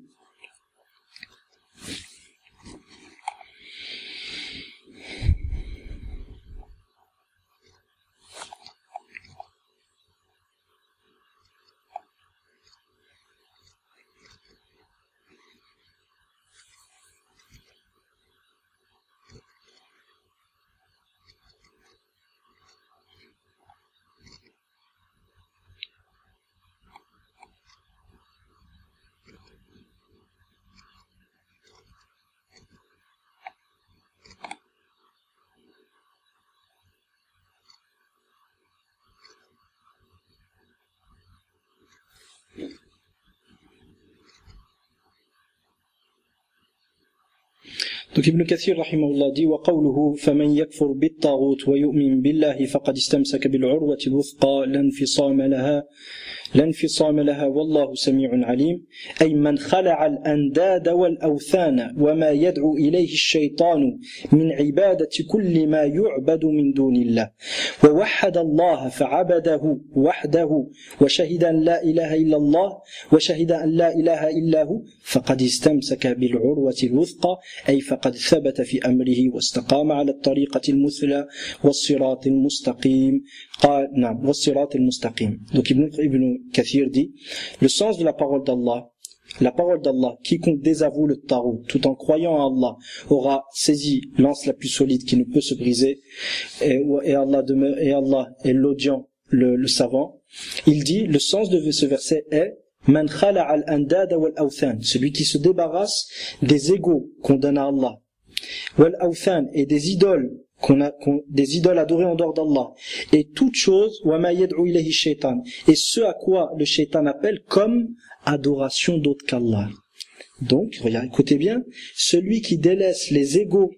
Donc Ibn Kathir rahimahullah dit: وقوله فمن يكفر بالطاغوت ويؤمن بالله فقد استمسك بالعروة الوثقى لا انفصام لها لا انفصام لها والله سميع عليم. أي من خلع الأنداد والأوثان وما يدعو إليه الشيطان من عبادة كل ما يعبد من دون الله ووحد الله فعبده وحده وشهد أن لا إله إلا الله وشهد أن لا إله إلا هو فقد استمسك بالعروة الوثقى أي فقد ثبت في أمره واستقام على الطريقة المثلى والصراط المستقيم. قال نعم والصراط المستقيم. Donc Ibn, Ibn Kathir dit, le sens de la parole d'Allah, la parole d'Allah, quiconque désavoue le taghut tout en croyant en Allah aura saisi l'anse la plus solide qui ne peut se briser, et, et Allah demeure, et Allah est l'audient, le, le savant. Il dit, le sens de ce verset est Man khala'a al-andada wal-awthan, celui qui se débarrasse des égaux qu'on donne à Allah, wal-awthan, et des idoles qu'on a, qu'on, des idoles adorées en dehors d'Allah, et toute chose, wa ma yad'u ilayhi shaytan, et ce à quoi le shaytan appelle comme adoration d'autre qu'Allah. Donc, regarde, écoutez bien, celui qui délaisse les égaux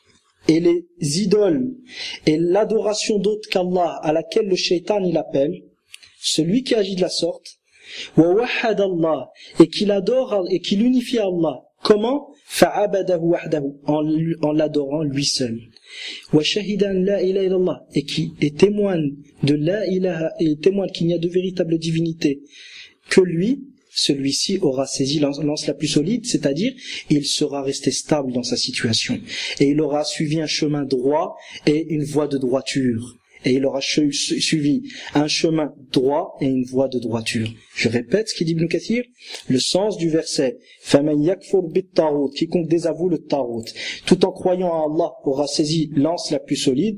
et les idoles et l'adoration d'autre qu'Allah à laquelle le shaytan il appelle, celui qui agit de la sorte, wa wahhada Allah, et qu'il adore et qu'il unifie Allah. Comment? Fa'abadahu wahdahu, en, en l'adorant lui seul. Wa shahidan la ilaha illallah, et qui est témoigne de la ilaha, et témoigne qu'il n'y a de véritable divinité que lui. Celui-ci aura saisi l'anse la plus solide, c'est-à-dire il sera resté stable dans sa situation, et il aura suivi un chemin droit et une voie de droiture. Et il aura suivi un chemin droit et une voie de droiture. Je répète ce qu'il dit Ibn Kathir, le sens du verset فَمَنْ يَكْفُرْ بِالطَّاغُوتِ, quiconque désavoue le taghut, tout en croyant à Allah, aura saisi l'anse la plus solide.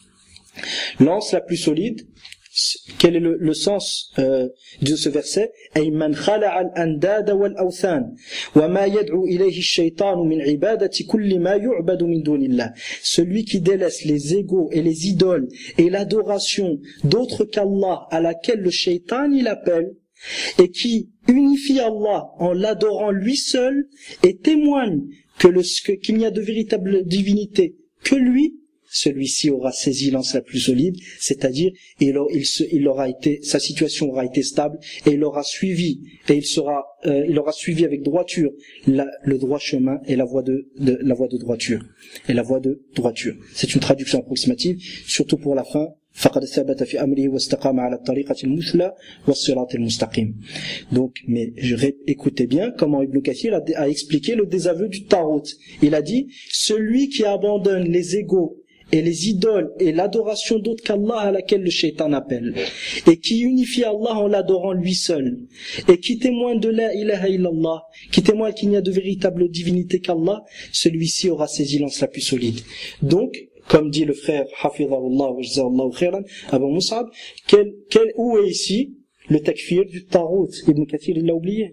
L'anse la plus solide, quel est le, le sens euh, de ce verset? أي من خلع الأنداد والأوثان وما يدعو إليه الشيطان من عبادة كل ما يعبد من دون الله. Celui qui délaisse les égaux et les idoles et l'adoration d'autres qu'Allah à laquelle le shaitan il appelle, et qui unifie Allah en l'adorant lui seul et témoigne que le, que, qu'il n'y a de véritable divinité que lui, celui-ci aura résilience la plus solide, c'est-à-dire il, il, se, il aura été, sa situation aura été stable et il aura suivi et il sera, euh, il aura suivi avec droiture la, le droit chemin et la voie de, de la voie de droiture et la voie de droiture. C'est une traduction approximative, surtout pour la fin. فقد ثبت في أمره واستقام على الطريقة المثلى والصراط المستقيم. Donc, mais je ré- écoutez bien comment Ibn Kathir a, a expliqué le désaveu du Tarot. Il a dit, celui qui abandonne les égaux et les idoles et l'adoration d'autre qu'Allah à laquelle le shaitan appelle, et qui unifie Allah en l'adorant lui seul, et qui témoigne de la ilaha illallah, qui témoigne qu'il n'y a de véritable divinité qu'Allah, celui-ci aura résilience la plus solide. Donc, comme dit le frère Hafidhahullah wa Jazahullah khairan, Abu Mus'ab, quel, quel, où est ici le takfir du Tarot? Ibn Kathir, il l'a oublié.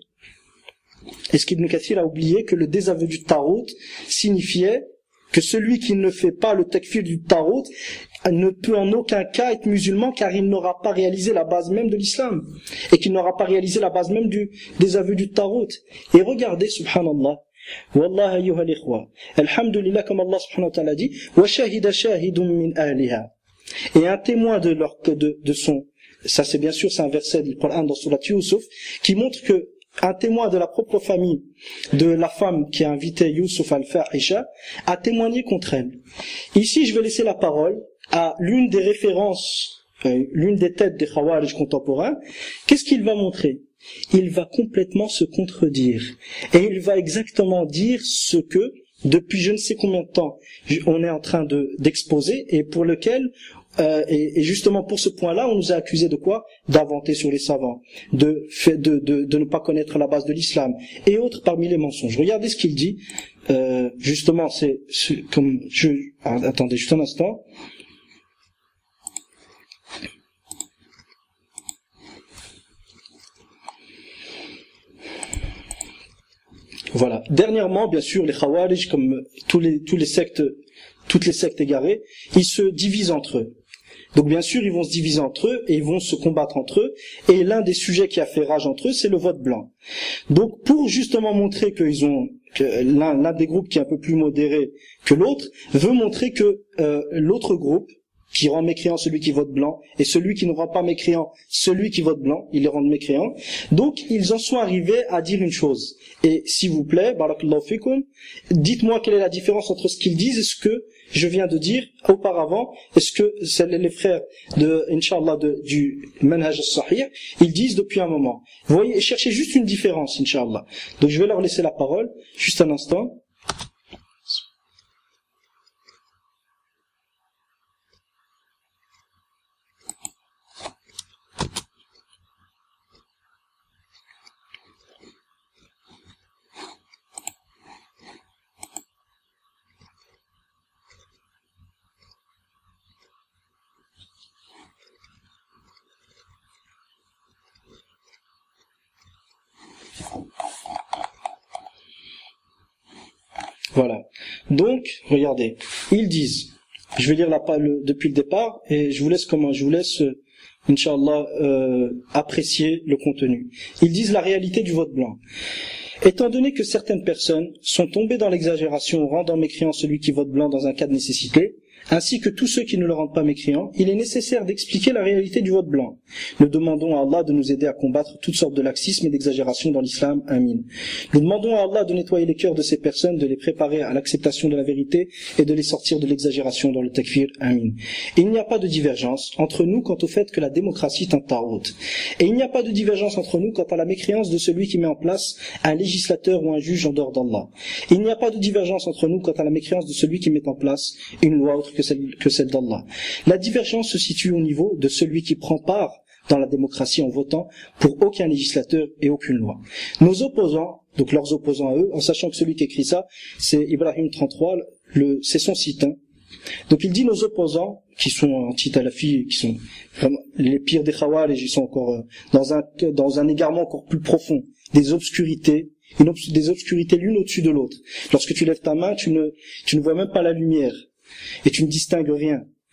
Est-ce qu'Ibn Kathir a oublié que le désaveu du Tarot signifiait que celui qui ne fait pas le takfir du Tarot ne peut en aucun cas être musulman, car il n'aura pas réalisé la base même de l'islam, et qu'il n'aura pas réalisé la base même du désaveu du Tarot. Et regardez, subhanallah, Wallah ayyuha l'ikhwa, alhamdulillah, comme Allah subhanahu wa ta'ala dit, wa shahida shahidun min ahliha, et un témoin de leur, de, de son, ça c'est bien sûr, c'est un verset du Coran dans Surat Yusuf, qui montre que un témoin de la propre famille de la femme qui a invité Yusuf al-Fahisha a témoigné contre elle. Ici, je vais laisser la parole à l'une des références, euh, l'une des têtes des Khawarij contemporains. Qu'est-ce qu'il va montrer? Il va complètement se contredire. Et il va exactement dire ce que, depuis je ne sais combien de temps, on est en train de, d'exposer, et pour lequel, euh, et, et justement pour ce point-là, on nous a accusé de quoi? D'inventer sur les savants, de, de, de, de ne pas connaître la base de l'islam, et autres parmi les mensonges. Regardez ce qu'il dit, euh, justement, c'est, c'est comme, je, attendez juste un instant. Voilà. Dernièrement, bien sûr, les Khawarij, comme tous les, tous les sectes, toutes les sectes égarées, ils se divisent entre eux. Donc bien sûr, ils vont se diviser entre eux et ils vont se combattre entre eux. Et l'un des sujets qui a fait rage entre eux, c'est le vote blanc. Donc pour justement montrer qu'ils ont, que l'un, l'un des groupes qui est un peu plus modéré que l'autre, veut montrer que euh, l'autre groupe, qui rend mécréant celui qui vote blanc, et celui qui ne rend pas mécréant celui qui vote blanc, ils les rendent mécréants. Donc, ils en sont arrivés à dire une chose. Et s'il vous plaît, barakallahu fikum, dites-moi quelle est la différence entre ce qu'ils disent et ce que je viens de dire auparavant. Est-ce que c'est les frères de, Inch'Allah, de, du Manhaj al-Sahih, ils disent depuis un moment. Vous voyez, cherchez juste une différence, Inch'Allah. Donc, je vais leur laisser la parole, juste un instant. Voilà. Donc, regardez, ils disent, je vais lire la parole depuis le départ et je vous laisse comment, je vous laisse, euh, Inch'Allah, euh, apprécier le contenu. Ils disent la réalité du vote blanc. Étant donné que certaines personnes sont tombées dans l'exagération rendant mécréant celui qui vote blanc dans un cas de nécessité, ainsi que tous ceux qui ne le rendent pas mécréant, il est nécessaire d'expliquer la réalité du vote blanc. Nous demandons à Allah de nous aider à combattre toutes sortes de laxisme et d'exagération dans l'islam. Amin. Nous demandons à Allah de nettoyer les cœurs de ces personnes, de les préparer à l'acceptation de la vérité et de les sortir de l'exagération dans le takfir. Amin. Et il n'y a pas de divergence entre nous quant au fait que la démocratie est un tarot. Et il n'y a pas de divergence entre nous quant à la mécréance de celui qui met en place un législateur ou un juge en dehors d'Allah. Il n'y a pas de divergence entre nous quant à la mécréance de celui qui met en place une loi autre que celle, que celle d'Allah. La divergence se situe au niveau de celui qui prend part dans la démocratie en votant pour aucun législateur et aucune loi. Nos opposants, donc leurs opposants à eux, en sachant que celui qui écrit ça, c'est Ibrahim trente-trois, le, c'est son site. Hein. Donc il dit nos opposants, qui sont anti-Talafi, qui sont vraiment les pires des Khawarij, ils sont encore euh, dans un dans un égarement encore plus profond, des obscurités, une obs- des obscurités l'une au-dessus de l'autre. Lorsque tu lèves ta main, tu ne tu ne vois même pas la lumière. Et tu ne distingues rien.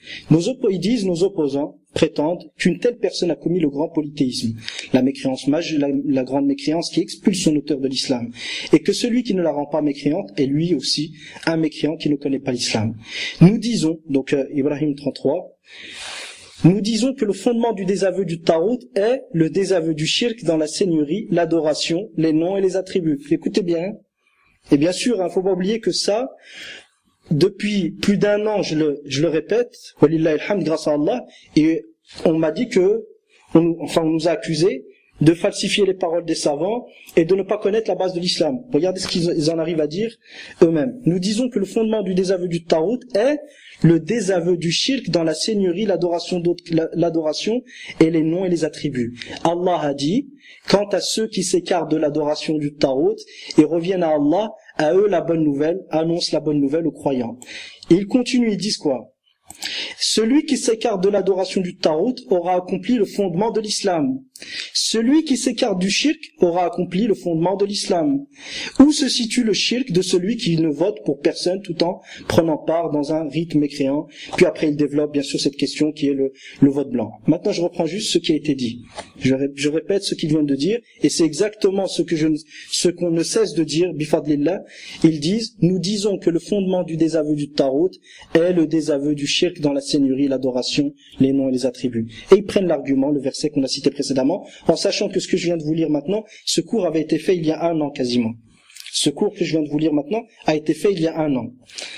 Nos oppo- ils disent, nos opposants prétendent qu'une telle personne a commis le grand polythéisme, la mécréance majeure, la, la grande mécréance qui expulse son auteur de l'islam, et que celui qui ne la rend pas mécréante est lui aussi un mécréant qui ne connaît pas l'islam. Nous disons, donc euh, Ibrahim trente-trois, nous disons que le fondement du désaveu du Tarout est le désaveu du shirk dans la seigneurie, l'adoration, les noms et les attributs. Écoutez bien. Et bien sûr, il ne faut pas oublier que ça, depuis plus d'un an, je le, je le répète, walillahi alhamd, grâce à Allah, et on m'a dit que, on, enfin on nous a accusés de falsifier les paroles des savants et de ne pas connaître la base de l'islam. Regardez ce qu'ils en arrivent à dire eux-mêmes. Nous disons que le fondement du désaveu du Tarout est le désaveu du shirk dans la seigneurie, l'adoration d'autres, l'adoration et les noms et les attributs. Allah a dit, quant à ceux qui s'écartent de l'adoration du Tarout et reviennent à Allah, à eux la bonne nouvelle, annonce la bonne nouvelle aux croyants. Et ils continuent, ils disent quoi? Celui qui s'écarte de l'adoration du Tarout aura accompli le fondement de l'islam. Celui qui s'écarte du shirk aura accompli le fondement de l'islam. Où se situe le shirk de celui qui ne vote pour personne tout en prenant part dans un rite mécréant? Puis après il développe bien sûr cette question qui est le, le vote blanc. Maintenant je reprends juste ce qui a été dit. Je, je répète ce qu'il vient de dire et c'est exactement ce que je, ce qu'on ne cesse de dire, bifadlillah. Ils disent, nous disons que le fondement du désaveu du Tarout est le désaveu du shirk dans la seigneurie, l'adoration, les noms et les attributs. Et ils prennent l'argument, le verset qu'on a cité précédemment, en sachant que ce que je viens de vous lire maintenant, ce cours avait été fait il y a un an quasiment. Ce cours que je viens de vous lire maintenant a été fait il y a un an.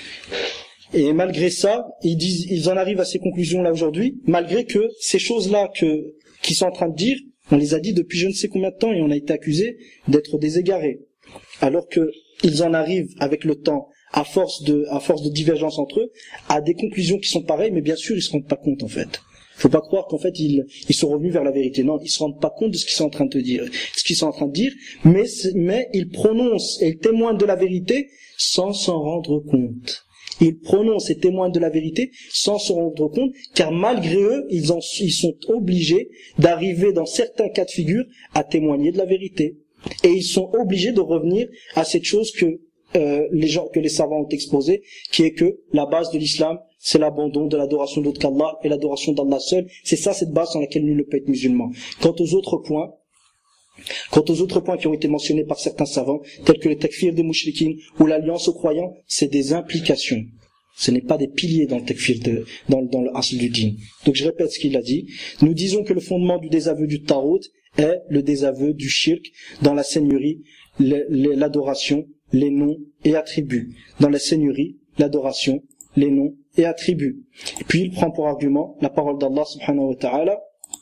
Et malgré ça, ils disent, ils en arrivent à ces conclusions-là aujourd'hui, malgré que ces choses-là que, qu'ils sont en train de dire, on les a dit depuis je ne sais combien de temps et on a été accusés d'être des égarés. Alors que ils en arrivent avec le temps, à force de, à force de divergence entre eux, à des conclusions qui sont pareilles, mais bien sûr ils se rendent pas compte en fait. Faut pas croire qu'en fait ils, ils sont revenus vers la vérité. Non, ils se rendent pas compte de ce qu'ils sont en train de dire, ce qu'ils sont en train de dire, mais, mais ils prononcent et ils témoignent de la vérité sans s'en rendre compte. Ils prononcent et témoignent de la vérité sans se rendre compte, car malgré eux, ils, en, ils sont obligés d'arriver dans certains cas de figure à témoigner de la vérité. Et ils sont obligés de revenir à cette chose que euh, les gens, que les savants ont exposée, qui est que la base de l'islam, c'est l'abandon de l'adoration d'autre qu'Allah et l'adoration d'Allah seul. C'est ça cette base dans laquelle nul ne peut être musulman. Quant aux autres points, quant aux autres points qui ont été mentionnés par certains savants, tels que le takfir des mouchriquins ou l'alliance aux croyants, c'est des implications. Ce n'est pas des piliers dans le takfir de, dans, dans le asl du din. Donc je répète ce qu'il a dit. Nous disons que le fondement du désaveu du Tarout est le désaveu du shirk dans la seigneurie, l'adoration, les noms et attributs. Dans la seigneurie, l'adoration, les noms et attributs. Et puis il prend pour argument la parole d'Allah subhanahu wa ta'ala.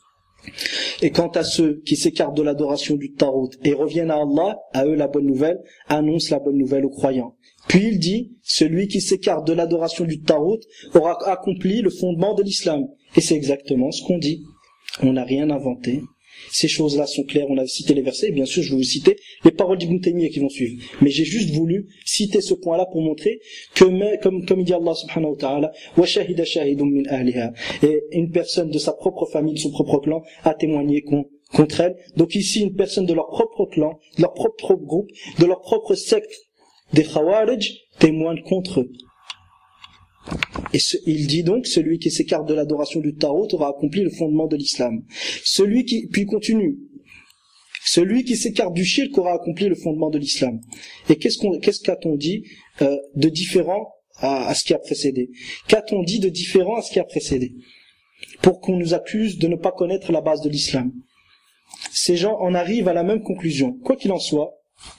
Et quant à ceux qui s'écartent de l'adoration du Tarout et reviennent à Allah, à eux la bonne nouvelle, annonce la bonne nouvelle aux croyants. Puis il dit, celui qui s'écarte de l'adoration du Tarout aura accompli le fondement de l'islam. Et c'est exactement ce qu'on dit. On n'a rien inventé. Ces choses-là sont claires, on a cité les versets, et bien sûr je vais vous citer les paroles d'Ibn Taymiyyah qui vont suivre. Mais j'ai juste voulu citer ce point-là pour montrer que, comme, comme il dit Allah subhanahu wa ta'ala, wa shahida shahidun min ahliha, et une personne de sa propre famille, de son propre clan, a témoigné con, contre elle. Donc ici, une personne de leur propre clan, de leur propre groupe, de leur propre secte, des Khawarij, témoigne contre eux. Et ce, il dit donc, celui qui s'écarte de l'adoration du Tarout aura accompli le fondement de l'islam. Celui qui, puis il continue, celui qui s'écarte du shirk aura accompli le fondement de l'islam. Et qu'est-ce qu'on, qu'est-ce qu'a-t-on dit euh, de différent à, à ce qui a précédé? Qu'a-t-on dit de différent à ce qui a précédé? Pour qu'on nous accuse de ne pas connaître la base de l'islam. Ces gens en arrivent à la même conclusion. Quoi qu'il en soit,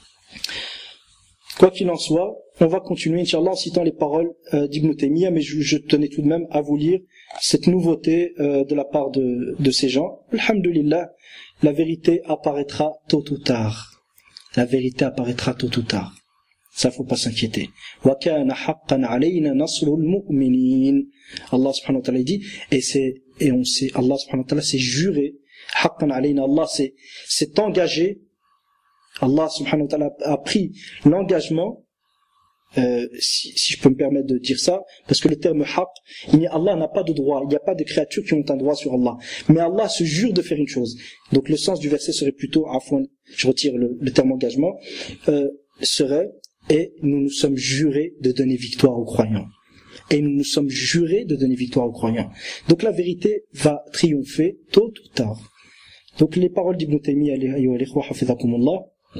quoi qu'il en soit, on va continuer, Inch'Allah, en citant les paroles euh, d'Ibn Taymiyyah, mais je, je tenais tout de même à vous lire cette nouveauté euh, de la part de, de ces gens. Alhamdulillah, la vérité apparaîtra tôt ou tard. La vérité apparaîtra tôt ou tard. Ça, faut pas s'inquiéter. Wa kana haqqan alayna nasrul mu'minin. Allah subhanahu wa ta'ala dit, et c'est, et on sait, Allah subhanahu wa ta'ala s'est juré, haqqan alayna, Allah s'est, s'est engagé, Allah subhanahu wa ta'ala a pris l'engagement. Euh, si, si je peux me permettre de dire ça, parce que le terme haqq, il n'y a, Allah n'a pas de droit, il n'y a pas de créatures qui ont un droit sur Allah. Mais Allah se jure de faire une chose. Donc le sens du verset serait plutôt, afwan, je retire le, le terme engagement, euh, serait, et nous nous sommes jurés de donner victoire aux croyants. et nous nous sommes jurés de donner victoire aux croyants. Donc la vérité va triompher tôt ou tard. Donc les paroles d'Ibn Taymiyyah, alayhi wa alihi wa hafizakumullah,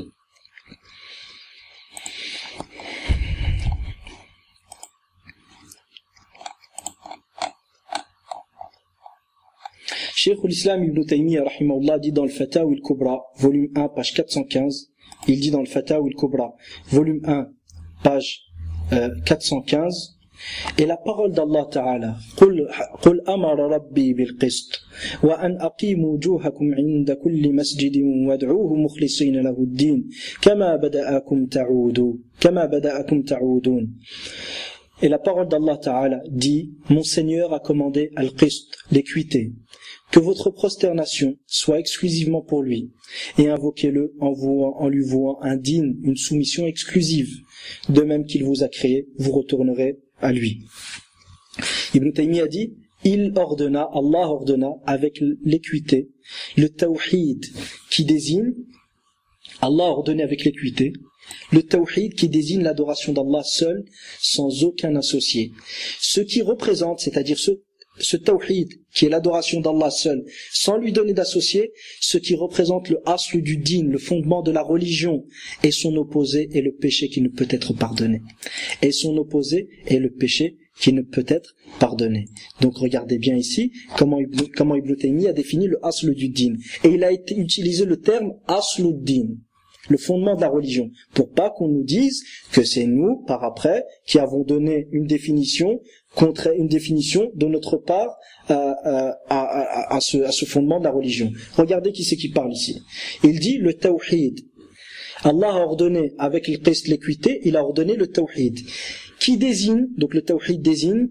Cheikh l'Islam Ibn Taymiyyah rahimahullah dit dans le Fatawa al-Kubra, volume un, page quatre cent quinze, il dit dans le Fatawa al-Kubra, volume un, page euh, quatre cent quinze, et la parole d'Allah Ta'ala, قل قل أمر ربي بالقسط وأن أقيموا وجوهكم عند كل مسجد وادعوه مخلصين له الدين كما بدأكم تعودون كما بدأكم تعودون. Et la parole d'Allah Ta'ala dit, mon Seigneur a commandé al-qist, l'équité, que votre prosternation soit exclusivement pour lui, et invoquez-le en, vouant, en lui vouant un digne, une soumission exclusive. De même qu'il vous a créé, vous retournerez à lui. Ibn Taymiyyah dit, il ordonna, Allah ordonna avec l'équité, le tawhid qui désigne, Allah a ordonné avec l'équité, le tawhid qui désigne l'adoration d'Allah seul, sans aucun associé. Ce qui représente, c'est-à-dire ce, ce tawhid qui est l'adoration d'Allah seul, sans lui donner d'associé, ce qui représente le asl du din, le fondement de la religion, et son opposé est le péché qui ne peut être pardonné. Et son opposé est le péché qui ne peut être pardonné. Donc regardez bien ici comment Ibn, comment Ibn Taymiyyah a défini le asl du din. Et il a été utilisé le terme asl din, le fondement de la religion, pour pas qu'on nous dise que c'est nous, par après, qui avons donné une définition contre une définition de notre part à, à, à, à, ce, à ce fondement de la religion. Regardez qui c'est qui parle ici. Il dit le tawhid. Allah a ordonné avec le qist, l'équité, il a ordonné le tawhid, qui désigne, donc le tawhid désigne,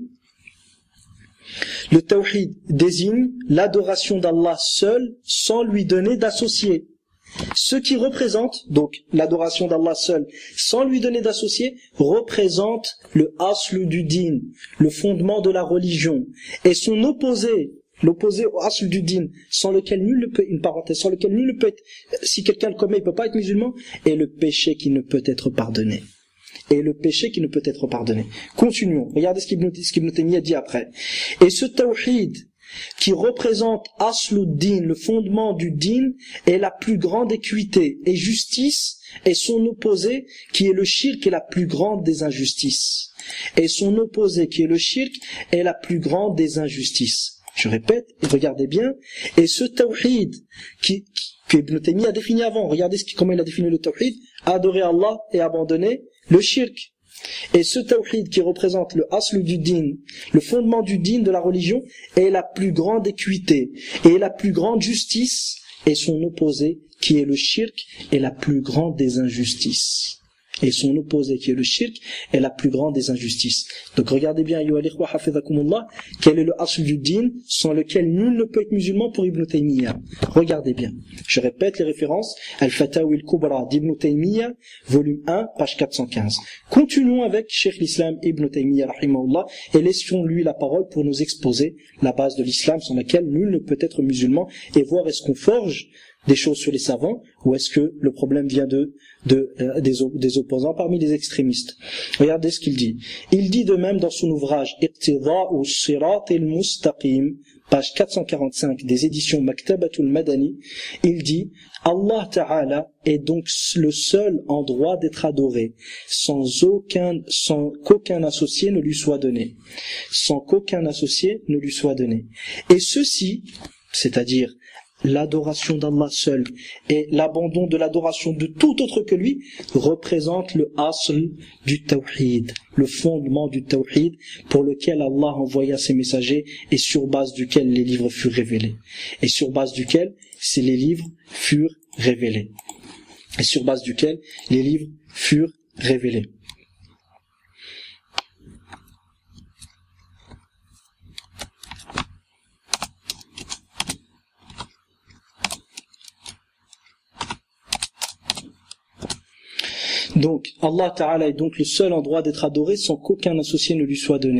le tawhid désigne l'adoration d'Allah seul, sans lui donner d'associé. Ce qui représente, donc l'adoration d'Allah seul, sans lui donner d'associé, représente le asl du din, le fondement de la religion. Et son opposé, l'opposé au asl du din, sans lequel nul ne peut, une parenthèse, sans lequel nul ne peut être, si quelqu'un le commet, il ne peut pas être musulman, est le péché qui ne peut être pardonné. Et le péché qui ne peut être pardonné. Continuons. Regardez ce qu'Ibn Taymiyyah dit après. Et ce tawhid, qui représente Asluddin, le fondement du din, est la plus grande équité et justice, et son opposé, qui est le shirk, est la plus grande des injustices. Et son opposé, qui est le shirk, est la plus grande des injustices. Je répète, et regardez bien, et ce tawhid, qui, qui, que Ibn Taymiyyah a défini avant, regardez ce qui, comment il a défini le tawhid, adorer Allah et abandonner le shirk. Et ce tawhid qui représente le asl du din, le fondement du din de la religion, est la plus grande équité et la plus grande justice, et son opposé qui est le shirk est la plus grande des injustices. Et son opposé qui est le shirk est la plus grande des injustices. Donc regardez bien, ayyuha al-ikhwa hafizakumullah, quel est le asl du din sans lequel nul ne peut être musulman pour Ibn Taymiyyah. Regardez bien. Je répète les références. Al-Fatawa al-Kubra d'Ibn Taymiyyah, volume un, page quatre cent quinze. Continuons avec Cheikh l'Islam Ibn Taymiyyah rahimahullah et laissons-lui la parole pour nous exposer la base de l'islam sans laquelle nul ne peut être musulman et voir est-ce qu'on forge des choses sur les savants, ou est-ce que le problème vient de, de euh, des, des opposants parmi les extrémistes. Regardez ce qu'il dit. Il dit de même dans son ouvrage Iqtida'u Sirat al-Mustaqim, page quatre cent quarante-cinq des éditions Maktabatul Madani, il dit Allah Ta'ala est donc le seul en droit d'être adoré, sans aucun, sans qu'aucun associé ne lui soit donné. Sans qu'aucun associé ne lui soit donné. Et ceci, c'est-à-dire l'adoration d'Allah seul et l'abandon de l'adoration de tout autre que lui représente le asl du tawhid, le fondement du tawhid pour lequel Allah envoya ses messagers et sur base duquel les livres furent révélés. Et sur base duquel ces les livres furent révélés. Et sur base duquel les livres furent révélés. Donc, Allah Ta'ala est donc le seul endroit d'être adoré sans qu'aucun associé ne lui soit donné.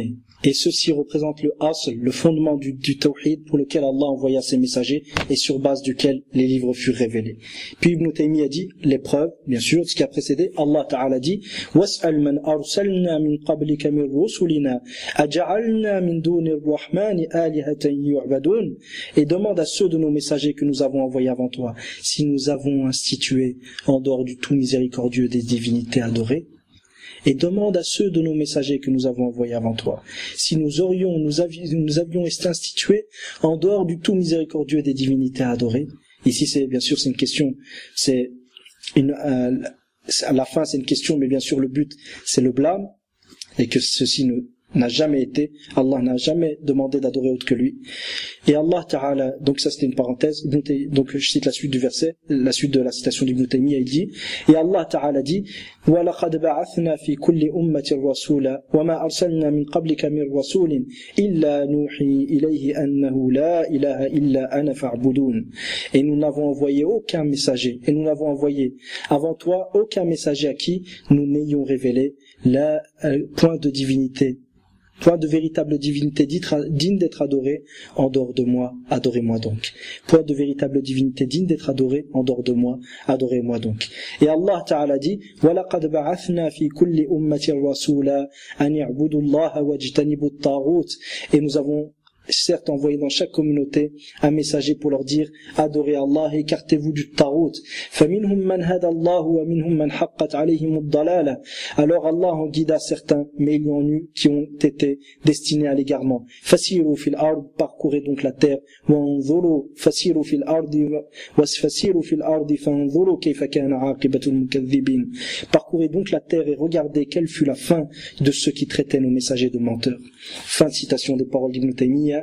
Et ceci représente le asl, le fondement du, du tawhid pour lequel Allah envoya ses messagers et sur base duquel les livres furent révélés. Puis Ibn Taymiyyah dit, les preuves, bien sûr, ce qui a précédé, Allah Ta'ala dit, وَاسْأَلْ مَنْ أَرْسَلْنَا مِنْ قَبْلِكَ مِنْ رُسُلِنَا أَجَعَلْنَا مِنْ دُونِ الرَّحْمَنِ آلِهَةً يُعْبَدُونَ. Et demande à ceux de nos messagers que nous avons envoyés avant toi, si nous avons institué, en dehors du tout miséricordieux, des divinités adorées. Et demande à ceux de nos messagers que nous avons envoyés avant toi, si nous aurions, nous avions, nous avions été institués en dehors du tout miséricordieux des divinités adorées. Ici, c'est bien sûr, c'est une question, c'est une, euh, à la fin, c'est une question, mais bien sûr, le but, c'est le blâme, et que ceci ne n'a jamais été, Allah n'a jamais demandé d'adorer autre que lui. Et Allah Ta'ala, donc ça c'était une parenthèse, donc je cite la suite du verset, la suite de la citation d'Ibn Taymiyyah, il dit, et Allah Ta'ala dit, وَلَقَدْ بَعَثْنَا فِي كُلِّ أُمَّةٍ رَسُولًا وَمَا أَرْسَلْنَا مِنْ قَبْلِكَ مِنْ رَسُولٍ إِلَّا نُوحِي إِلَيْهِ أَنَّهُ لَا إِلَهَ إِلَّا أَنَا فَاعْبُدُونِ. Et nous n'avons envoyé aucun messager, et nous n'avons envoyé avant toi aucun messager à qui nous n'ayons révélé la euh, point de divinité, point de véritable divinité digne d'être adorée en dehors de moi, adorez-moi donc. Point de véritable divinité digne d'être adorée en dehors de moi, adorez-moi donc. Et Allah Ta'ala dit, وَلَقَدْ بَعَثْنَا فِي كُلِّ أُمَّةٍ رَسُولًا أَنِ اعْبُدُوا اللَّهَ وَاجْتَنِبُوا الطَّاغُوتَ. Et nous avons certes envoyé dans chaque communauté un messager pour leur dire adorez Allah et écartez-vous du tarout. فَمِنْهُمْ مَنْ هَدَى اللَّهُ وَمِنْهُمْ مَنْ حَقَّتْ عَلَيْهِمُ الضَّلَالَةُ. Alors Allah en guida certains, mais il y en eut qui ont été destinés à l'égarement. فَسِيرُوا فِي الْأَرْضِ, parcourez donc la terre. وَانظُرُوا فَسِيرُوا فِي الْأَرْضِ وَفَسِيرُوا فِي الْأَرْضِ فَانظُرُوا كَيْفَ كَانَ عَاقِبَةُ الْمُكَذِّبِينَ. Parcourez donc la terre et regardez quelle fut la fin de ceux qui traitaient nos messagers de menteurs. Fin de citation des paroles d'Ibn Taymiyyah.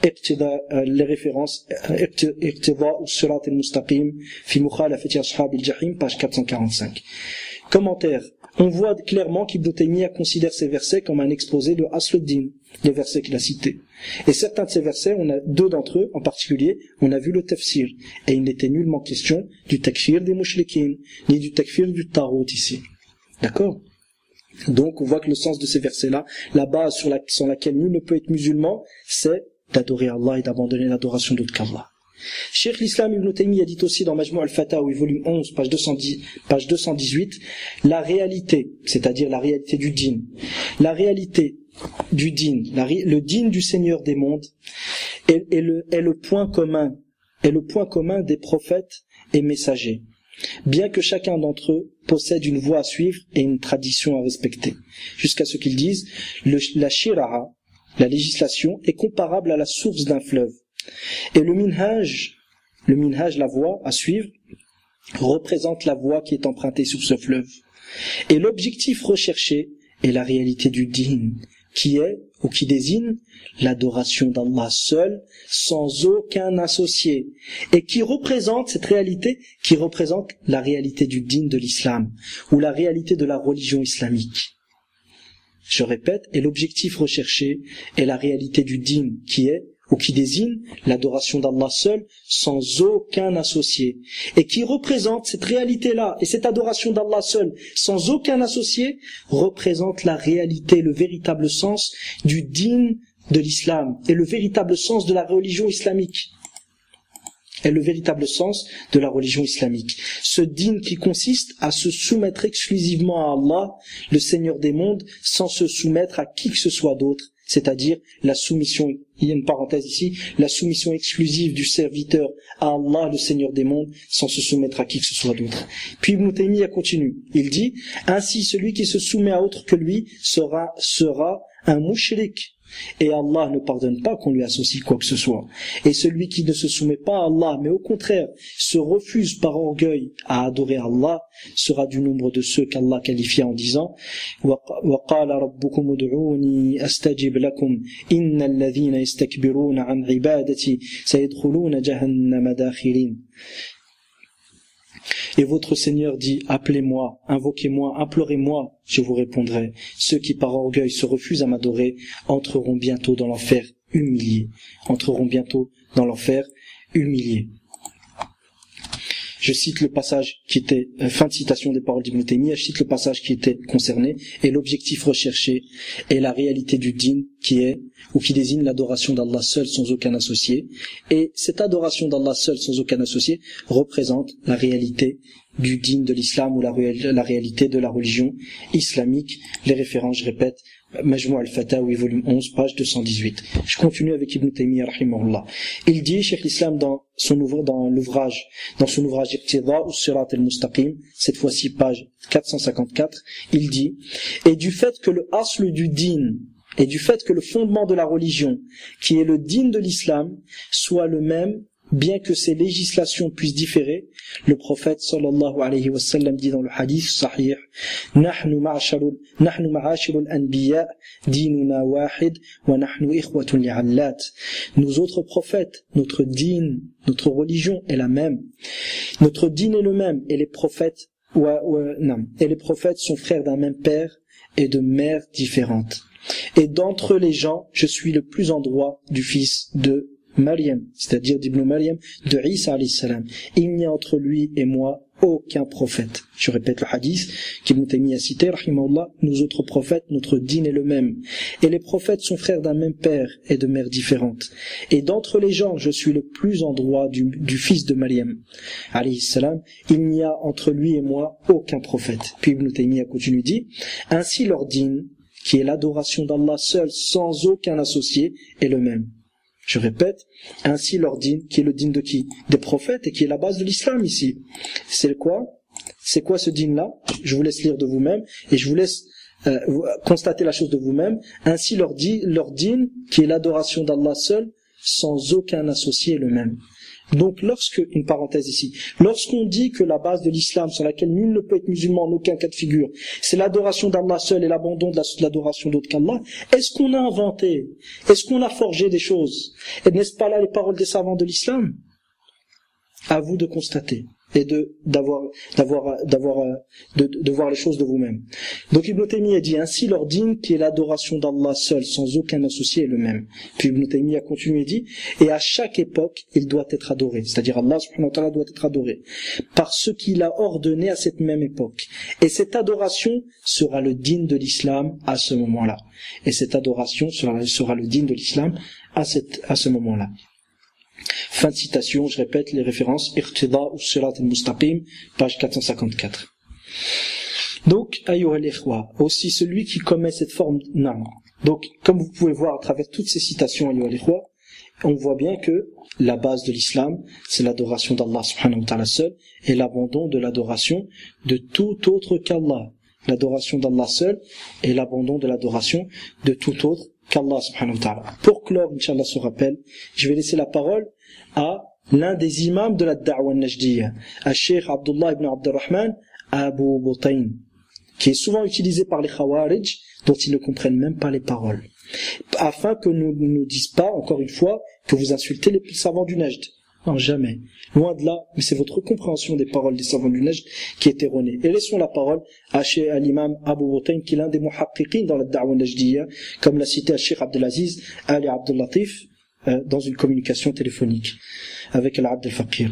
Les références اقتضاء الصراط المستقيم في مخالفة أصحاب الجحيم, page quatre cent quarante-cinq. Commentaire. On voit clairement qu'Ibn Taymiyyah considère ces versets comme un exposé de Asl-ud-Din, les versets qu'il a cités. Et certains de ces versets, on a deux d'entre eux en particulier, on a vu le tafsir, et il n'était nullement question du takfir des mushrikin, ni du takfir du tarot ici. D'accord? Donc on voit que le sens de ces versets-là, la base sur, la, sur laquelle nul ne peut être musulman, c'est d'adorer Allah et d'abandonner l'adoration d'autre qu'Allah. Cheikh l'Islam Ibn Taymiyyah dit aussi dans Majmou' al-Fatawi, volume onze, page deux cent dix, page deux cent dix-huit, la réalité, c'est-à-dire la réalité du dîn, la réalité du dîn, la, le dîn du Seigneur des mondes, est, est, le, est le point commun, est le point commun des prophètes et messagers. Bien que chacun d'entre eux possède une voie à suivre et une tradition à respecter, jusqu'à ce qu'ils disent le, la shira'a, la législation, est comparable à la source d'un fleuve, et le minhaj, le minhaj, la voie à suivre, représente la voie qui est empruntée sur ce fleuve, et l'objectif recherché est la réalité du dîn, qui est, ou qui désigne, l'adoration d'Allah seul, sans aucun associé, et qui représente cette réalité, qui représente la réalité du dîn de l'islam, ou la réalité de la religion islamique. Je répète, et l'objectif recherché est la réalité du dîn, qui est, ou qui désigne l'adoration d'Allah seul, sans aucun associé, et qui représente cette réalité-là, et cette adoration d'Allah seul, sans aucun associé, représente la réalité, le véritable sens du dîn de l'islam, et le véritable sens de la religion islamique. est le véritable sens de la religion islamique. Ce dîn qui consiste à se soumettre exclusivement à Allah, le Seigneur des mondes, sans se soumettre à qui que ce soit d'autre, c'est-à-dire la soumission, il y a une parenthèse ici, la soumission exclusive du serviteur à Allah, le Seigneur des mondes, sans se soumettre à qui que ce soit d'autre. Puis Ibn Taymiyyah continue, il dit, ainsi celui qui se soumet à autre que lui sera, sera un mushrik. Et Allah ne pardonne pas qu'on lui associe quoi que ce soit. Et celui qui ne se soumet pas à Allah, mais au contraire se refuse par orgueil à adorer Allah, sera du nombre de ceux qu'Allah qualifia en disant وَقَالَ رَبُّكُمُ ادْعُونِي أَسْتَجِبْ لَكُمْ إِنَّ الَّذِينَ يَسْتَكْبِرُونَ عَنْ عِبَادَتِي سَيَدْخُلُونَ جَهَنَّمَ دَاخِرِينَ. Et votre Seigneur dit, appelez-moi, invoquez-moi, implorez-moi, je vous répondrai. Ceux qui par orgueil se refusent à m'adorer entreront bientôt dans l'enfer humiliés. Entreront bientôt dans l'enfer humiliés. je cite le passage qui était, euh, fin de citation des paroles d'Ibn Taymiyyah, je cite le passage qui était concerné, et l'objectif recherché est la réalité du din, qui est, ou qui désigne l'adoration d'Allah seul sans aucun associé, et cette adoration d'Allah seul sans aucun associé représente la réalité du din de l'islam, ou la, ré- la réalité de la religion islamique. Les références, je répète, Majmou' al-Fatawi, volume onze, page deux cent dix-huit. Je continue avec Ibn Taymiyyah, rahimahullah. Il dit, Cheikh l'Islam, dans son ouvrage, dans l'ouvrage, dans son ouvrage Iqtida as-Sirat al-Mustaqim, cette fois-ci page quatre cent cinquante-quatre, il dit, et du fait que le asl du din, et du fait que le fondement de la religion, qui est le din de l'islam, soit le même, bien que ces législations puissent différer, le prophète sallallahu alayhi wa sallam dit dans le hadith sahih, nahnu ma'asharul nahnu ma'ashirul anbiya dinuna wahid wa nahnu ikhwatun li'allat. Nous autres prophètes, notre din, notre religion est la même. Notre din est le même, et les prophètes wa, wa, non, et les prophètes sont frères d'un même père et de mères différentes. Et d'entre les gens, je suis le plus en droit du fils de Maryam, c'est-à-dire d'Ibn Maryam, de Isa alayhi salam. Il n'y a entre lui et moi aucun prophète. Je répète le hadith qu'Ibn Taymiyyah a cité, rahimahullah, nous autres prophètes, notre din est le même. Et les prophètes sont frères d'un même père et de mères différentes. Et d'entre les gens, je suis le plus en droit du, du fils de Maryam, alayhi salam. Il n'y a entre lui et moi aucun prophète. Puis Ibn Taymiyyah continue, dit, ainsi leur din, qui est l'adoration d'Allah seul, sans aucun associé, est le même. Je répète, ainsi leur din, qui est le din de qui? Des prophètes, et qui est la base de l'islam ici. C'est quoi? C'est quoi ce din-là? Je vous laisse lire de vous-même, et je vous laisse euh, constater la chose de vous-même. Ainsi leur din, leur din, qui est l'adoration d'Allah seul, sans aucun associé, est le même. Donc lorsque, une parenthèse ici, lorsqu'on dit que la base de l'islam sur laquelle nul ne peut être musulman en aucun cas de figure, c'est l'adoration d'Allah seul et l'abandon de l'adoration d'autre qu'Allah, est-ce qu'on a inventé, est-ce qu'on a forgé des choses? Et n'est-ce pas là les paroles des savants de l'islam? À vous de constater et de d'avoir d'avoir d'avoir de, de voir les choses de vous-même. Donc Ibn Taymiyyah dit ainsi leur din, qui est l'adoration d'Allah seul sans aucun associé, est le même. Puis Ibn Taymiyyah continue et dit, et à chaque époque il doit être adoré, c'est-à-dire Allah subhanahu wa ta'ala doit être adoré par ce qu'il a ordonné à cette même époque. Et cette adoration sera le din de l'islam à ce moment-là. Et cette adoration sera, sera le din de l'islam à cette à ce moment-là. Fin de citation, je répète les références, Iqtida as-Sirat al-Mustaqim, page quatre cent cinquante-quatre. Donc, ayyuha al-ikhwa, aussi celui qui commet cette forme, non. Donc, comme vous pouvez voir à travers toutes ces citations, ayyuha al-ikhwa, on voit bien que la base de l'islam, c'est l'adoration d'Allah subhanahu wa ta'ala seul, et l'abandon de l'adoration de tout autre qu'Allah. L'adoration d'Allah seul, et l'abandon de l'adoration de tout autre qu'Allah subhanahu wa ta'ala. Pour clore, Inch'Allah, ce rappel, je vais laisser la parole à l'un des imams de la da'wa al-Najdiyya, à Cheikh Abdullah ibn Abdurrahman Abu Butayn, qui est souvent utilisé par les Khawarij, dont ils ne comprennent même pas les paroles, afin que nous ne nous disent pas, encore une fois, que vous insultez les savants du Najd. Non, jamais. Loin de là, mais c'est votre compréhension des paroles des savants du Najd qui est erronée. Et laissons la parole à, Cheikh, à l'imam Abu Butayn, qui est l'un des muhaqqiqin dans la da'wa al-Najdiyya, comme l'a cité à Cheikh Abdelaziz Ali Abdel Latif, euh, dans une communication téléphonique avec Al-Abd al-Faqir.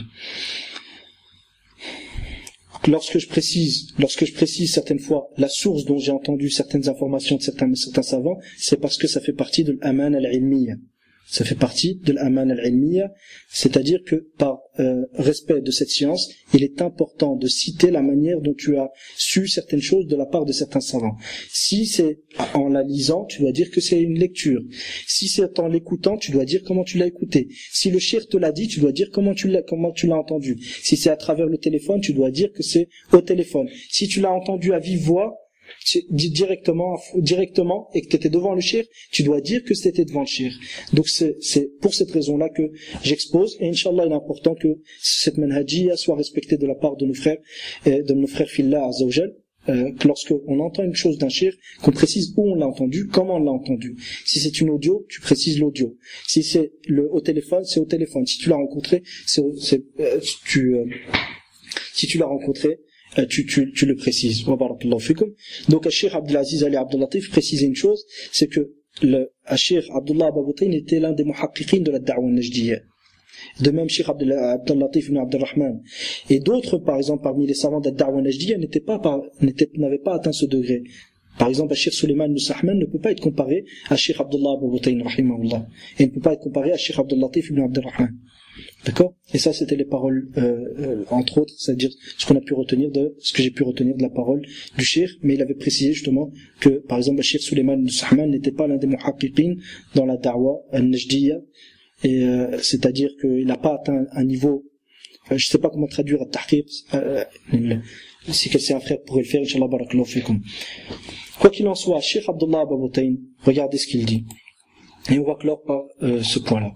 Lorsque je précise, lorsque je précise certaines fois la source dont j'ai entendu certaines informations de certains, certains savants, c'est parce que ça fait partie de l'Aman al-Ilmiyya. Ça fait partie de l'Aman al-Ilmiyya, c'est-à-dire que par euh, respect de cette science, il est important de citer la manière dont tu as su certaines choses de la part de certains savants. Si c'est en la lisant, tu dois dire que c'est une lecture. Si c'est en l'écoutant, tu dois dire comment tu l'as écouté. Si le cheikh te l'a dit, tu dois dire comment tu l'as, comment tu l'as entendu. Si c'est à travers le téléphone, tu dois dire que c'est au téléphone. Si tu l'as entendu à vive voix, directement directement et que tu étais devant le shir, tu dois dire que c'était devant le shir. Donc c'est, c'est pour cette raison-là que j'expose, et Inch'Allah il est important que cette manhajiyya soit respectée de la part de nos frères et de nos frères fillah azza wa jal, euh, que lorsque on entend une chose d'un shir, qu'on précise où on l'a entendu, comment on l'a entendu. Si c'est une audio, tu précises l'audio. Si c'est le au téléphone, c'est au téléphone. Si tu l'as rencontré, c'est, c'est euh, tu euh, si tu l'as rencontré Tu, tu, tu le précises. Donc, Cheikh Abdelaziz Ali Abdel Latif précisait une chose, c'est que le Cheikh Abdullah Abu Butayn était l'un des muhaqqiqin de la da'wa al-Najdiyya. De même, Cheikh Abdel Latif ibn Abdel Rahman et d'autres, par exemple, parmi les savants d'Ad-Da'wa Najdiya, n'étaient pas, n'avaient pas atteint ce degré. Par exemple, Cheikh Suleiman ibn Sahman ne peut pas être comparé à Cheikh Abdullah Abu Butayn, rahimahullah, et ne peut pas être comparé à Cheikh Abdel Latif ibn Abdel Rahman. D'accord? Et ça, c'était les paroles, euh, euh, entre autres, c'est-à-dire ce qu'on a pu retenir de, ce que j'ai pu retenir de la parole du Cheikh, mais il avait précisé justement que, par exemple, Cheikh Suleiman ibn Sahman n'était pas l'un des muhaqqiqin dans la da'wa al-Najdiya, et euh, c'est-à-dire qu'il n'a pas atteint un niveau, euh, je sais pas comment traduire al-tahqiq, euh, si c'est un frère pourrait le faire, Inch'Allah barakallahu fikum. Quoi qu'il en soit, Cheikh Abdullah Abu Butayn, regardez ce qu'il dit. Et on va clore par euh, ce point-là.